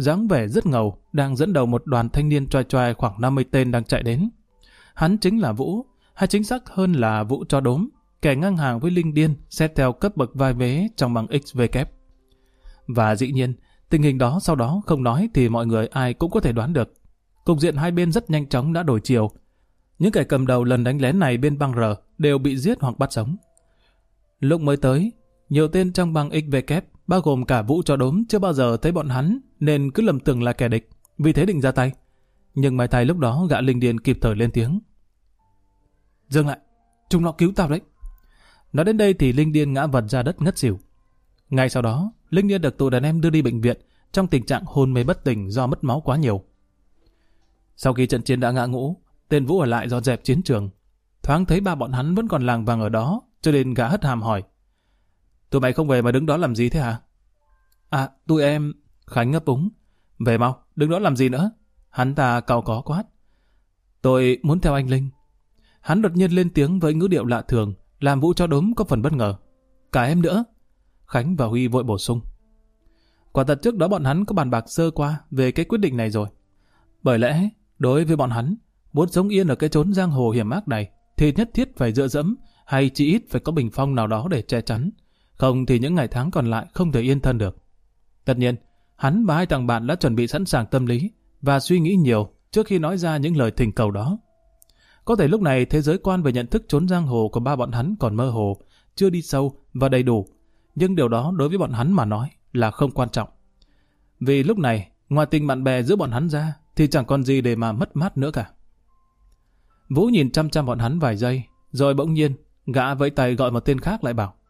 dáng vẻ rất ngầu, đang dẫn đầu một đoàn thanh niên choai choai khoảng 50 tên đang chạy đến. Hắn chính là Vũ, hay chính xác hơn là Vũ Chó Đốm, kẻ ngang hàng với Linh Điên xét theo cấp bậc vai vế trong băng XVK. Và dĩ nhiên, tình hình đó sau đó không nói thì mọi người ai cũng có thể đoán được. Cục diện hai bên rất nhanh chóng đã đổi chiều. Những kẻ cầm đầu lần đánh lén này bên băng R đều bị giết hoặc bắt sống. Lúc mới tới, nhiều tên trong băng XVK, bao gồm cả Vũ Chó Đốm, chưa bao giờ thấy bọn hắn nên cứ lầm tưởng là kẻ địch, vì thế định ra tay. Nhưng may thay lúc đó gã Linh Điên kịp thời lên tiếng. Dừng lại, chúng nó cứu tao đấy. Nói đến đây thì Linh Điên ngã vật ra đất ngất xỉu. Ngay sau đó, Linh Điên được tụi đàn em đưa đi bệnh viện trong tình trạng hôn mê bất tỉnh do mất máu quá nhiều. Sau khi trận chiến đã ngã ngũ, tên Vũ ở lại dọn dẹp chiến trường. Thoáng thấy ba bọn hắn vẫn còn làng vàng ở đó, cho nên gã hất hàm hỏi. Tụi mày không về mà đứng đó làm gì thế hả? À, tụi em... Khánh ngấp úng. Về mau, đứng đó làm gì nữa? Hắn ta cau có quát. Tôi muốn theo anh Linh. Hắn đột nhiên lên tiếng với ngữ điệu lạ thường, làm Vũ Chó Đốm có phần bất ngờ. Cả em nữa. Khánh và Huy vội bổ sung. Quả thật trước đó bọn hắn có bàn bạc sơ qua về cái quyết định này rồi. Bởi lẽ, đối với bọn hắn, muốn sống yên ở cái chốn giang hồ hiểm ác này thì nhất thiết phải dựa dẫm hay chỉ ít phải có bình phong nào đó để che chắn. Không thì những ngày tháng còn lại không thể yên thân được. Tất nhiên, hắn và hai thằng bạn đã chuẩn bị sẵn sàng tâm lý và suy nghĩ nhiều trước khi nói ra những lời thỉnh cầu đó. Có thể lúc này thế giới quan về nhận thức chốn giang hồ của ba bọn hắn còn mơ hồ, chưa đi sâu và đầy đủ, nhưng điều đó đối với bọn hắn mà nói là không quan trọng. Vì lúc này, ngoài tình bạn bè giữa bọn hắn ra thì chẳng còn gì để mà mất mát nữa cả. Vũ nhìn chăm chăm bọn hắn vài giây, rồi bỗng nhiên gã vẫy tay gọi một tên khác lại bảo.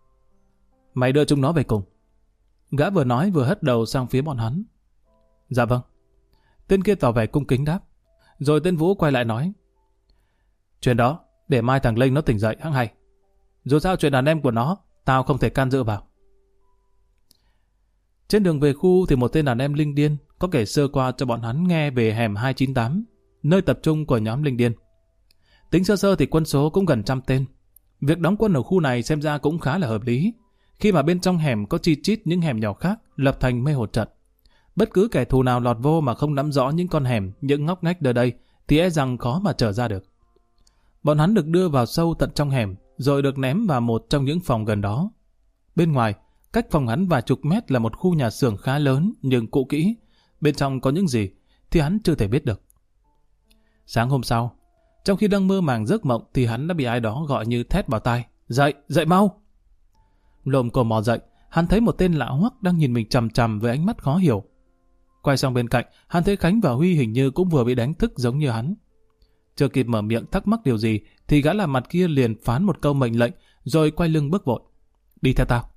Mày đưa chúng nó về cùng. Gã vừa nói vừa hất đầu sang phía bọn hắn. Dạ vâng. Tên kia tỏ vẻ cung kính đáp. Rồi tên Vũ quay lại nói. Chuyện đó, để mai thằng Linh nó tỉnh dậy hẵng hay. Dù sao chuyện đàn em của nó, tao không thể can dự vào. Trên đường về khu thì một tên đàn em Linh Điên có kể sơ qua cho bọn hắn nghe về hẻm 298, nơi tập trung của nhóm Linh Điên. Tính sơ sơ thì quân số cũng gần 100 tên. Việc đóng quân ở khu này xem ra cũng khá là hợp lý, khi mà bên trong hẻm có chi chít những hẻm nhỏ khác lập thành mê hột trận. Bất cứ kẻ thù nào lọt vô mà không nắm rõ những con hẻm, những ngóc ngách nơi đây thì e rằng khó mà trở ra được. Bọn hắn được đưa vào sâu tận trong hẻm, rồi được ném vào một trong những phòng gần đó. Bên ngoài, cách phòng hắn vài chục mét là một khu nhà xưởng khá lớn nhưng cũ kỹ. Bên trong có những gì thì hắn chưa thể biết được. Sáng hôm sau, trong khi đang mơ màng giấc mộng thì hắn đã bị ai đó gọi như thét vào tai. Dậy, dậy mau! Lồm cồm mò dậy, hắn thấy một tên lạ hoắc đang nhìn mình chằm chằm với ánh mắt khó hiểu. Quay sang bên cạnh, hắn thấy Khánh và Huy hình như cũng vừa bị đánh thức giống như hắn. Chưa kịp mở miệng thắc mắc điều gì thì gã làm mặt kia liền phán một câu mệnh lệnh rồi quay lưng bước vội. Đi theo tao.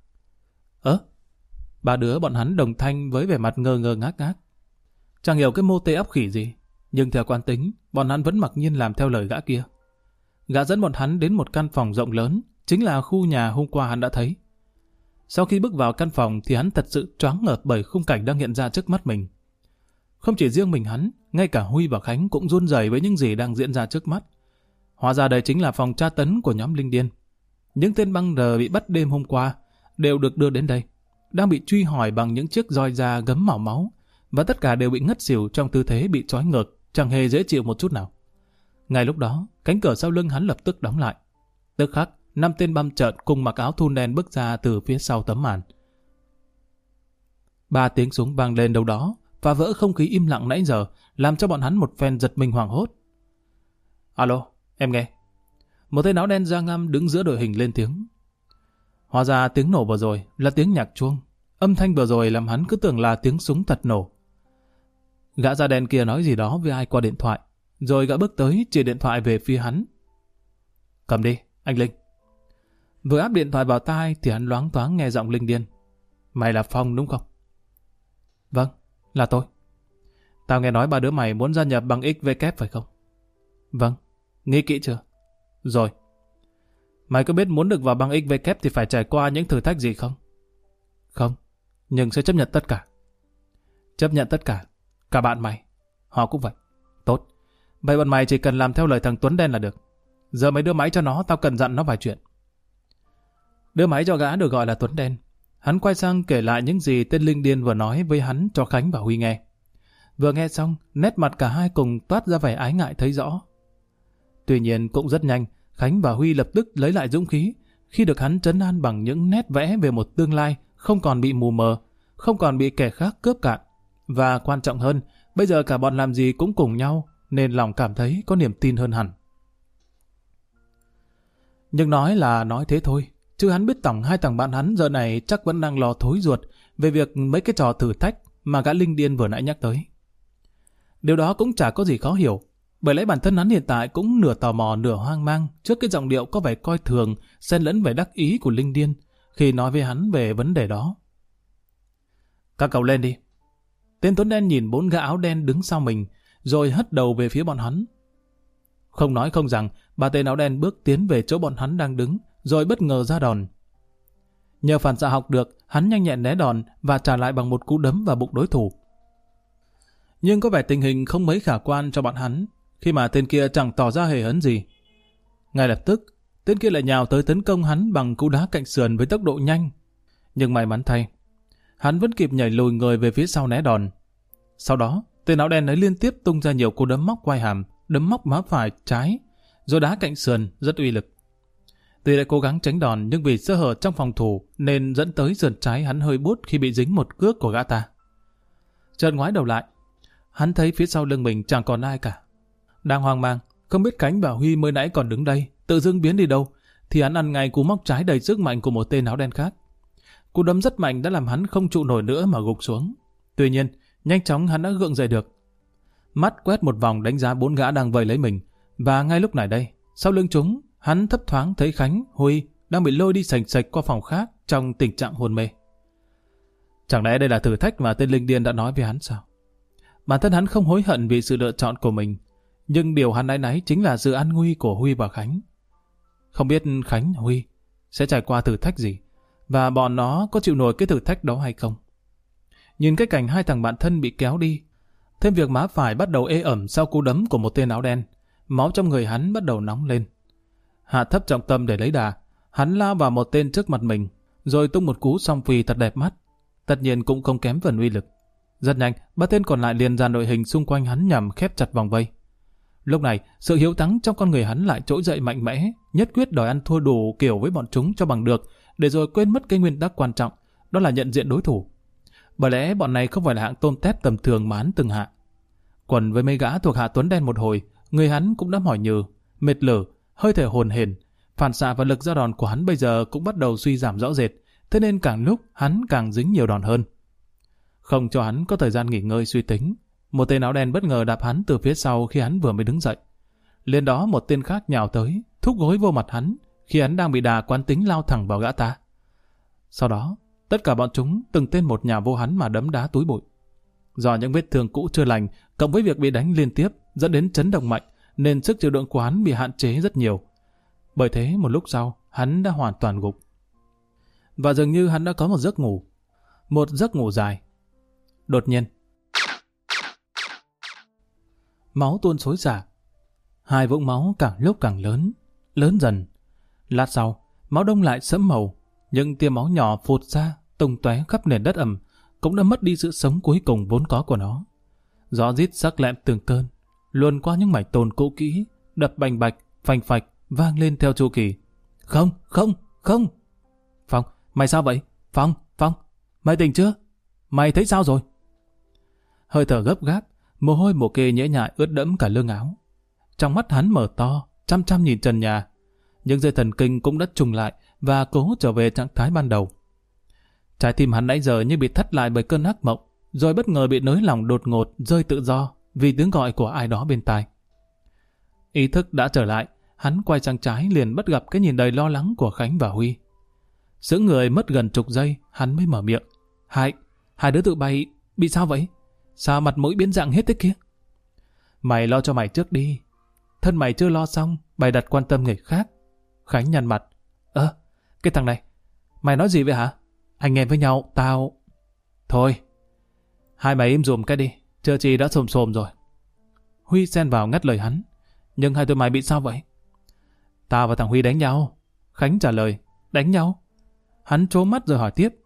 Ba đứa bọn hắn đồng thanh với vẻ mặt ngơ ngơ ngác ngác. Chẳng hiểu cái mô tê óc khỉ gì, nhưng theo quán tính, bọn hắn vẫn mặc nhiên làm theo lời gã kia. Gã dẫn bọn hắn đến một căn phòng rộng lớn, chính là khu nhà hôm qua hắn đã thấy. Sau khi bước vào căn phòng thì hắn thật sự choáng ngợp bởi khung cảnh đang hiện ra trước mắt mình. Không chỉ riêng mình hắn, ngay cả Huy và Khánh cũng run rẩy với những gì đang diễn ra trước mắt. Hóa ra đây chính là phòng tra tấn của nhóm Linh Điên. Những tên băng R bị bắt đêm hôm qua đều được đưa đến đây, đang bị truy hỏi bằng những chiếc roi da gấm màu máu, và tất cả đều bị ngất xỉu trong tư thế bị trói ngược, chẳng hề dễ chịu một chút nào. Ngay lúc đó, cánh cửa sau lưng hắn lập tức đóng lại. Tức khắc, 5 tên băm trợn cùng mặc áo thun đen bước ra từ phía sau tấm màn. 3 tiếng súng vang lên đâu đó, phá vỡ không khí im lặng nãy giờ, làm cho bọn hắn một phen giật mình hoảng hốt. Alo, em nghe. Một tên áo đen da ngăm đứng giữa đội hình lên tiếng. Hóa ra tiếng nổ vừa rồi là tiếng nhạc chuông. Âm thanh vừa rồi làm hắn cứ tưởng là tiếng súng thật nổ. Gã da đen kia nói gì đó với ai qua điện thoại, rồi gã bước tới chỉ điện thoại về phía hắn. Cầm đi, anh Linh. Vừa áp điện thoại vào tai thì hắn loáng thoáng nghe giọng Linh Điên. Mày là Phong đúng không? Vâng, là tôi. Tao nghe nói ba đứa mày muốn gia nhập băng XVK phải không? Vâng, nghĩ kỹ chưa? Rồi. Mày có biết muốn được vào băng XVK thì phải trải qua những thử thách gì không? Không, nhưng sẽ chấp nhận tất cả. Chấp nhận tất cả? Cả bạn mày? Họ cũng vậy. Tốt. Vậy bọn mày chỉ cần làm theo lời thằng Tuấn Đen là được. Giờ mày đưa máy cho nó, tao cần dặn nó vài chuyện. Đưa máy cho gã được gọi là Tuấn Đen. Hắn quay sang kể lại những gì tên Linh Điên vừa nói với hắn cho Khánh và Huy nghe. Vừa nghe xong, nét mặt cả hai cùng toát ra vẻ ái ngại thấy rõ. Tuy nhiên cũng rất nhanh, Khánh và Huy lập tức lấy lại dũng khí khi được hắn trấn an bằng những nét vẽ về một tương lai không còn bị mù mờ, không còn bị kẻ khác cướp cạn. Và quan trọng hơn, bây giờ cả bọn làm gì cũng cùng nhau, nên lòng cảm thấy có niềm tin hơn hẳn. Nhưng nói là nói thế thôi, chứ hắn biết tổng hai thằng bạn hắn giờ này chắc vẫn đang lo thối ruột về việc mấy cái trò thử thách mà gã Linh Điên vừa nãy nhắc tới. Điều đó cũng chả có gì khó hiểu, bởi lẽ bản thân hắn hiện tại cũng nửa tò mò nửa hoang mang trước cái giọng điệu có vẻ coi thường, xen lẫn vẻ đắc ý của Linh Điên khi nói với hắn về vấn đề đó. Các cậu lên đi. Tên Tuấn Đen nhìn 4 gã áo đen đứng sau mình, rồi hất đầu về phía bọn hắn. Không nói không rằng, 3 tên áo đen bước tiến về chỗ bọn hắn đang đứng, rồi bất ngờ ra đòn. Nhờ phản xạ học được, hắn nhanh nhẹn né đòn và trả lại bằng một cú đấm vào bụng đối thủ. Nhưng có vẻ tình hình không mấy khả quan cho bọn hắn, khi mà tên kia chẳng tỏ ra hề hấn gì. Ngay lập tức, tên kia lại nhào tới tấn công hắn bằng cú đá cạnh sườn với tốc độ nhanh. Nhưng may mắn thay, hắn vẫn kịp nhảy lùi người về phía sau né đòn. Sau đó, tên áo đen ấy liên tiếp tung ra nhiều cú đấm móc quai hàm, đấm móc má phải trái, rồi đá cạnh sườn rất uy lực. Tuy đã cố gắng tránh đòn nhưng vì sơ hở trong phòng thủ nên dẫn tới sườn trái hắn hơi bút khi bị dính một cước của gã ta. Chợt ngoái đầu lại, hắn thấy phía sau lưng mình chẳng còn ai cả. Đang hoang mang, không biết Khánh và Huy mới nãy còn đứng đây, tự dưng biến đi đâu, thì hắn ăn ngay cú móc trái đầy sức mạnh của một tên áo đen khác. Cú đấm rất mạnh đã làm hắn không trụ nổi nữa mà gục xuống. Tuy nhiên, nhanh chóng hắn đã gượng dậy được. Mắt quét một vòng đánh giá 4 gã đang vây lấy mình, và ngay lúc này đây, sau lưng chúng, hắn thấp thoáng thấy Khánh, Huy đang bị lôi đi sành sạch qua phòng khác trong tình trạng hôn mê. Chẳng lẽ đây là thử thách mà tên Linh Điên đã nói với hắn sao? Bản thân hắn không hối hận vì sự lựa chọn của mình, nhưng điều hắn áy náy chính là sự an nguy của Huy và Khánh. Không biết Khánh, Huy sẽ trải qua thử thách gì, và bọn nó có chịu nổi cái thử thách đó hay không. Nhìn cái cảnh hai thằng bạn thân bị kéo đi, thêm việc má phải bắt đầu ê ẩm sau cú đấm của một tên áo đen, máu trong người hắn bắt đầu nóng lên. Hạ thấp trọng tâm để lấy đà, hắn lao vào một tên trước mặt mình, rồi tung một cú song phi thật đẹp mắt, tất nhiên cũng không kém phần uy lực. Rất nhanh, 3 tên còn lại liền dàn đội hình xung quanh hắn nhằm khép chặt vòng vây. Lúc này, sự hiếu thắng trong con người hắn lại trỗi dậy mạnh mẽ, nhất quyết đòi ăn thua đủ kiểu với bọn chúng cho bằng được, để rồi quên mất cái nguyên tắc quan trọng, đó là nhận diện đối thủ. Bởi lẽ bọn này không phải là hạng tôm tép tầm thường mà hắn từng hạ. Quần với mấy gã thuộc hạ Tuấn Đen một hồi, người hắn cũng đã mỏi nhừ, mệt lử, hơi thở hồn hển, phản xạ và lực ra đòn của hắn bây giờ cũng bắt đầu suy giảm rõ rệt, thế nên càng lúc hắn càng dính nhiều đòn hơn. Không cho hắn có thời gian nghỉ ngơi suy tính, một tên áo đen bất ngờ đạp hắn từ phía sau khi hắn vừa mới đứng dậy. Liền đó một tên khác nhào tới, thúc gối vô mặt hắn khi hắn đang bị đà quán tính lao thẳng vào gã ta. Sau đó, tất cả bọn chúng từng tên một nhào vô hắn mà đấm đá túi bụi. Do những vết thương cũ chưa lành, cộng với việc bị đánh liên tiếp dẫn đến chấn động mạnh, nên sức chịu đựng của hắn bị hạn chế rất nhiều. Bởi thế một lúc sau, hắn đã hoàn toàn gục. Và dường như hắn đã có một giấc ngủ dài. Đột nhiên, máu tuôn xối xả. 2 vũng máu càng lúc càng lớn dần. Lát sau, máu đông lại sẫm màu, những tia máu nhỏ phụt ra, tung tóe khắp nền đất ẩm, cũng đã mất đi sự sống cuối cùng vốn có của nó. Gió rít sắc lẹm từng cơn, luồn qua những mảnh tôn cũ kỹ, đập bành bạch, phành phạch, vang lên theo chu kỳ. Không! Phong, mày sao vậy? Phong, mày tỉnh chưa? Mày thấy sao rồi? Hơi thở gấp gáp, mồ hôi mồ kê nhễ nhại ướt đẫm cả lưng áo. Trong mắt hắn mở to, chăm chăm nhìn trần nhà. Nhưng dây thần kinh cũng đã trùng lại và cố trở về trạng thái ban đầu. Trái tim hắn nãy giờ như bị thắt lại bởi cơn ác mộng, rồi bất ngờ bị nới lỏng đột ngột, rơi tự do vì tiếng gọi của ai đó bên tai. Ý thức đã trở lại, hắn quay sang trái liền bắt gặp cái nhìn đầy lo lắng của Khánh và Huy. Sững người mất gần chục giây, hắn mới mở miệng. Hai đứa tụi bay bị sao vậy? Sao mặt mũi biến dạng hết thế kia? Mày lo cho mày trước đi. Thân mày chưa lo xong, bày đặt quan tâm người khác. Khánh nhăn mặt. Cái thằng này, mày nói gì vậy hả? Anh em với nhau, tao... Thôi, hai mày im dùm cái đi, chờ chị đã xồm rồi. Huy xen vào ngắt lời hắn. Nhưng hai tụi mày bị sao vậy? Tao và thằng Huy đánh nhau. Khánh trả lời. Đánh nhau? Hắn trố mắt rồi hỏi tiếp.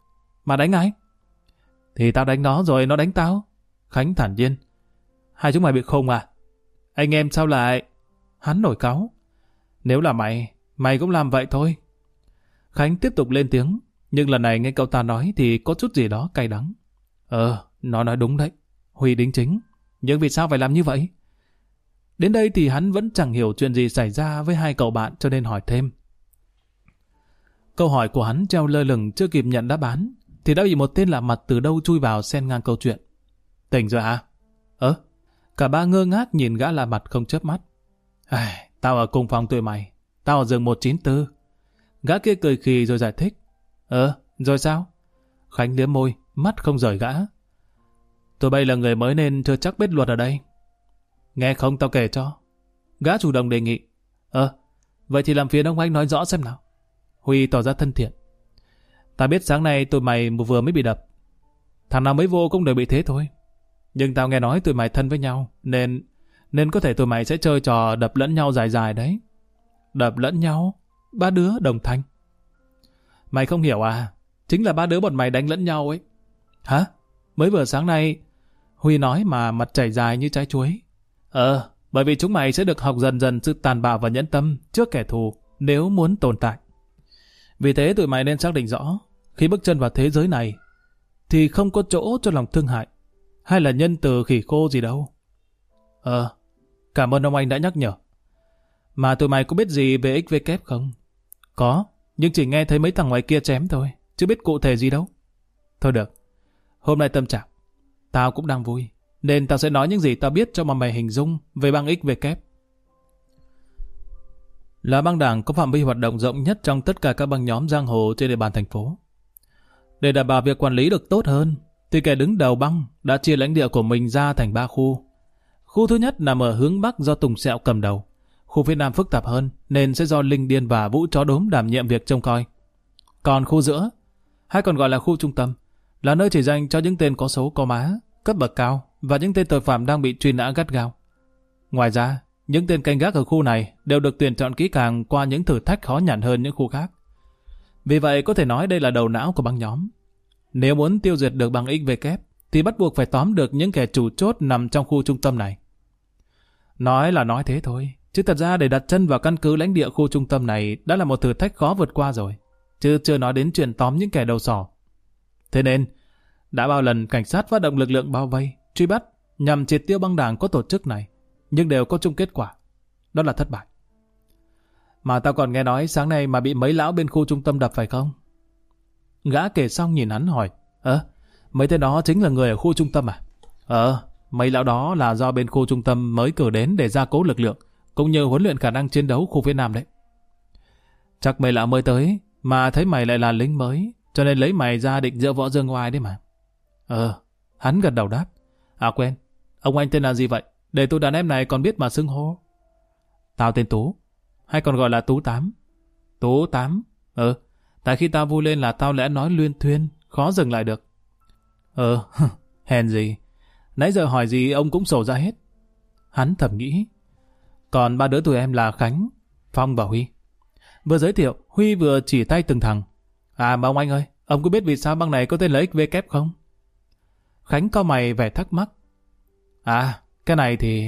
Mà đánh ai? Thì tao đánh nó rồi nó đánh tao. Khánh thản nhiên. Hai chúng mày bị khùng à? Anh em sao lại? Hắn nổi cáu. Nếu là mày cũng làm vậy thôi. Khánh tiếp tục lên tiếng, nhưng lần này nghe cậu ta nói thì có chút gì đó cay đắng. Nó nói đúng đấy. Huy đính chính. Nhưng vì sao phải làm như vậy? Đến đây thì hắn vẫn chẳng hiểu chuyện gì xảy ra với hai cậu bạn cho nên hỏi thêm. Câu hỏi của hắn treo lơ lửng chưa kịp nhận đáp án thì đã bị một tên lạ mặt từ đâu chui vào xen ngang câu chuyện. Tỉnh rồi hả? Cả ba ngơ ngác nhìn gã lạ mặt không chớp mắt. Tao ở cùng phòng tụi mày. Tao ở giường 194. Gã kia cười khì rồi giải thích. Rồi sao? Khánh liếm môi, mắt không rời gã. Tụi bay là người mới nên chưa chắc biết luật ở đây. Nghe không tao kể cho. Gã chủ động đề nghị. Vậy thì làm phiền ông anh nói rõ xem nào. Huy tỏ ra thân thiện. Ta biết sáng nay tụi mày vừa mới bị đập. Thằng nào mới vô cũng đều bị thế thôi. Nhưng tao nghe nói tụi mày thân với nhau, nên có thể tụi mày sẽ chơi trò đập lẫn nhau dài dài đấy. Đập lẫn nhau? Ba đứa đồng thanh. Mày không hiểu à? Chính là ba đứa bọn mày đánh lẫn nhau ấy. Hả? Mới vừa sáng nay Huy nói mà mặt chảy dài như trái chuối. Bởi vì chúng mày sẽ được học dần dần sự tàn bạo và nhẫn tâm trước kẻ thù nếu muốn tồn tại. Vì thế tụi mày nên xác định rõ, khi bước chân vào thế giới này thì không có chỗ cho lòng thương hại hay là nhân từ khỉ khô gì đâu. Cảm ơn ông anh đã nhắc nhở. Mà tụi mày có biết gì về XVK không? Có, nhưng chỉ nghe thấy mấy thằng ngoài kia chém thôi, chứ biết cụ thể gì đâu. Thôi được, hôm nay tâm trạng tao cũng đang vui, nên tao sẽ nói những gì tao biết cho mà mày hình dung về băng XVK. Là băng đảng có phạm vi hoạt động rộng nhất trong tất cả các băng nhóm giang hồ trên địa bàn thành phố. Để đảm bảo việc quản lý được tốt hơn, thì kẻ đứng đầu băng đã chia lãnh địa của mình ra thành 3 khu. Khu thứ nhất nằm ở hướng Bắc do Tùng Sẹo cầm đầu. Khu phía Nam phức tạp hơn nên sẽ do Linh Điên và Vũ Chó Đốm đảm nhiệm việc trông coi. Còn khu giữa, hay còn gọi là khu trung tâm, là nơi chỉ dành cho những tên có số có má, cấp bậc cao và những tên tội phạm đang bị truy nã gắt gao. Ngoài ra, những tên canh gác ở khu này đều được tuyển chọn kỹ càng qua những thử thách khó nhằn hơn những khu khác. Vì vậy có thể nói đây là đầu não của băng nhóm. Nếu muốn tiêu diệt được băng XVK thì bắt buộc phải tóm được những kẻ chủ chốt nằm trong khu trung tâm này. Nói là nói thế thôi, chứ thật ra để đặt chân vào căn cứ lãnh địa khu trung tâm này đã là một thử thách khó vượt qua rồi, chứ chưa nói đến chuyện tóm những kẻ đầu sỏ. Thế nên, đã bao lần cảnh sát phát động lực lượng bao vây, truy bắt nhằm triệt tiêu băng đảng có tổ chức này, nhưng đều có chung kết quả, đó là thất bại. Mà tao còn nghe nói sáng nay mà bị mấy lão bên khu trung tâm đập phải không? Gã kể xong nhìn hắn hỏi, mấy tên đó chính là người ở khu trung tâm à? Mấy lão đó là do bên khu trung tâm mới cử đến để gia cố lực lượng, cũng như huấn luyện khả năng chiến đấu khu phía Nam đấy. Chắc mấy lão mới tới, mà thấy mày lại là lính mới, cho nên lấy mày ra định dỡ võ dương ngoài đấy mà. Hắn gật đầu đáp. Quên, ông anh tên là gì vậy? Để tụi đàn em này còn biết mà xưng hô. Tao tên Tú, hay còn gọi là Tú Tám. Tú Tám? Tại khi tao vui lên là tao lẽ nói luyên thuyên, khó dừng lại được. Hèn gì. Nãy giờ hỏi gì ông cũng sổ ra hết. Hắn thầm nghĩ. Còn ba đứa tụi em là Khánh, Phong và Huy. Vừa giới thiệu, Huy vừa chỉ tay từng thằng. Mà ông anh ơi, ông có biết vì sao băng này có tên là XVK không? Khánh cau mày vẻ thắc mắc. Cái này thì...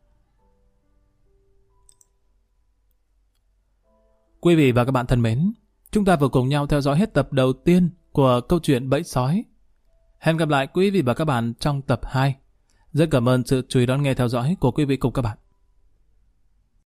Quý vị và các bạn thân mến, chúng ta vừa cùng nhau theo dõi hết tập đầu tiên của câu chuyện Bẫy Sói. Hẹn gặp lại quý vị và các bạn trong tập 2. Rất cảm ơn sự chú ý đón nghe theo dõi của quý vị cùng các bạn.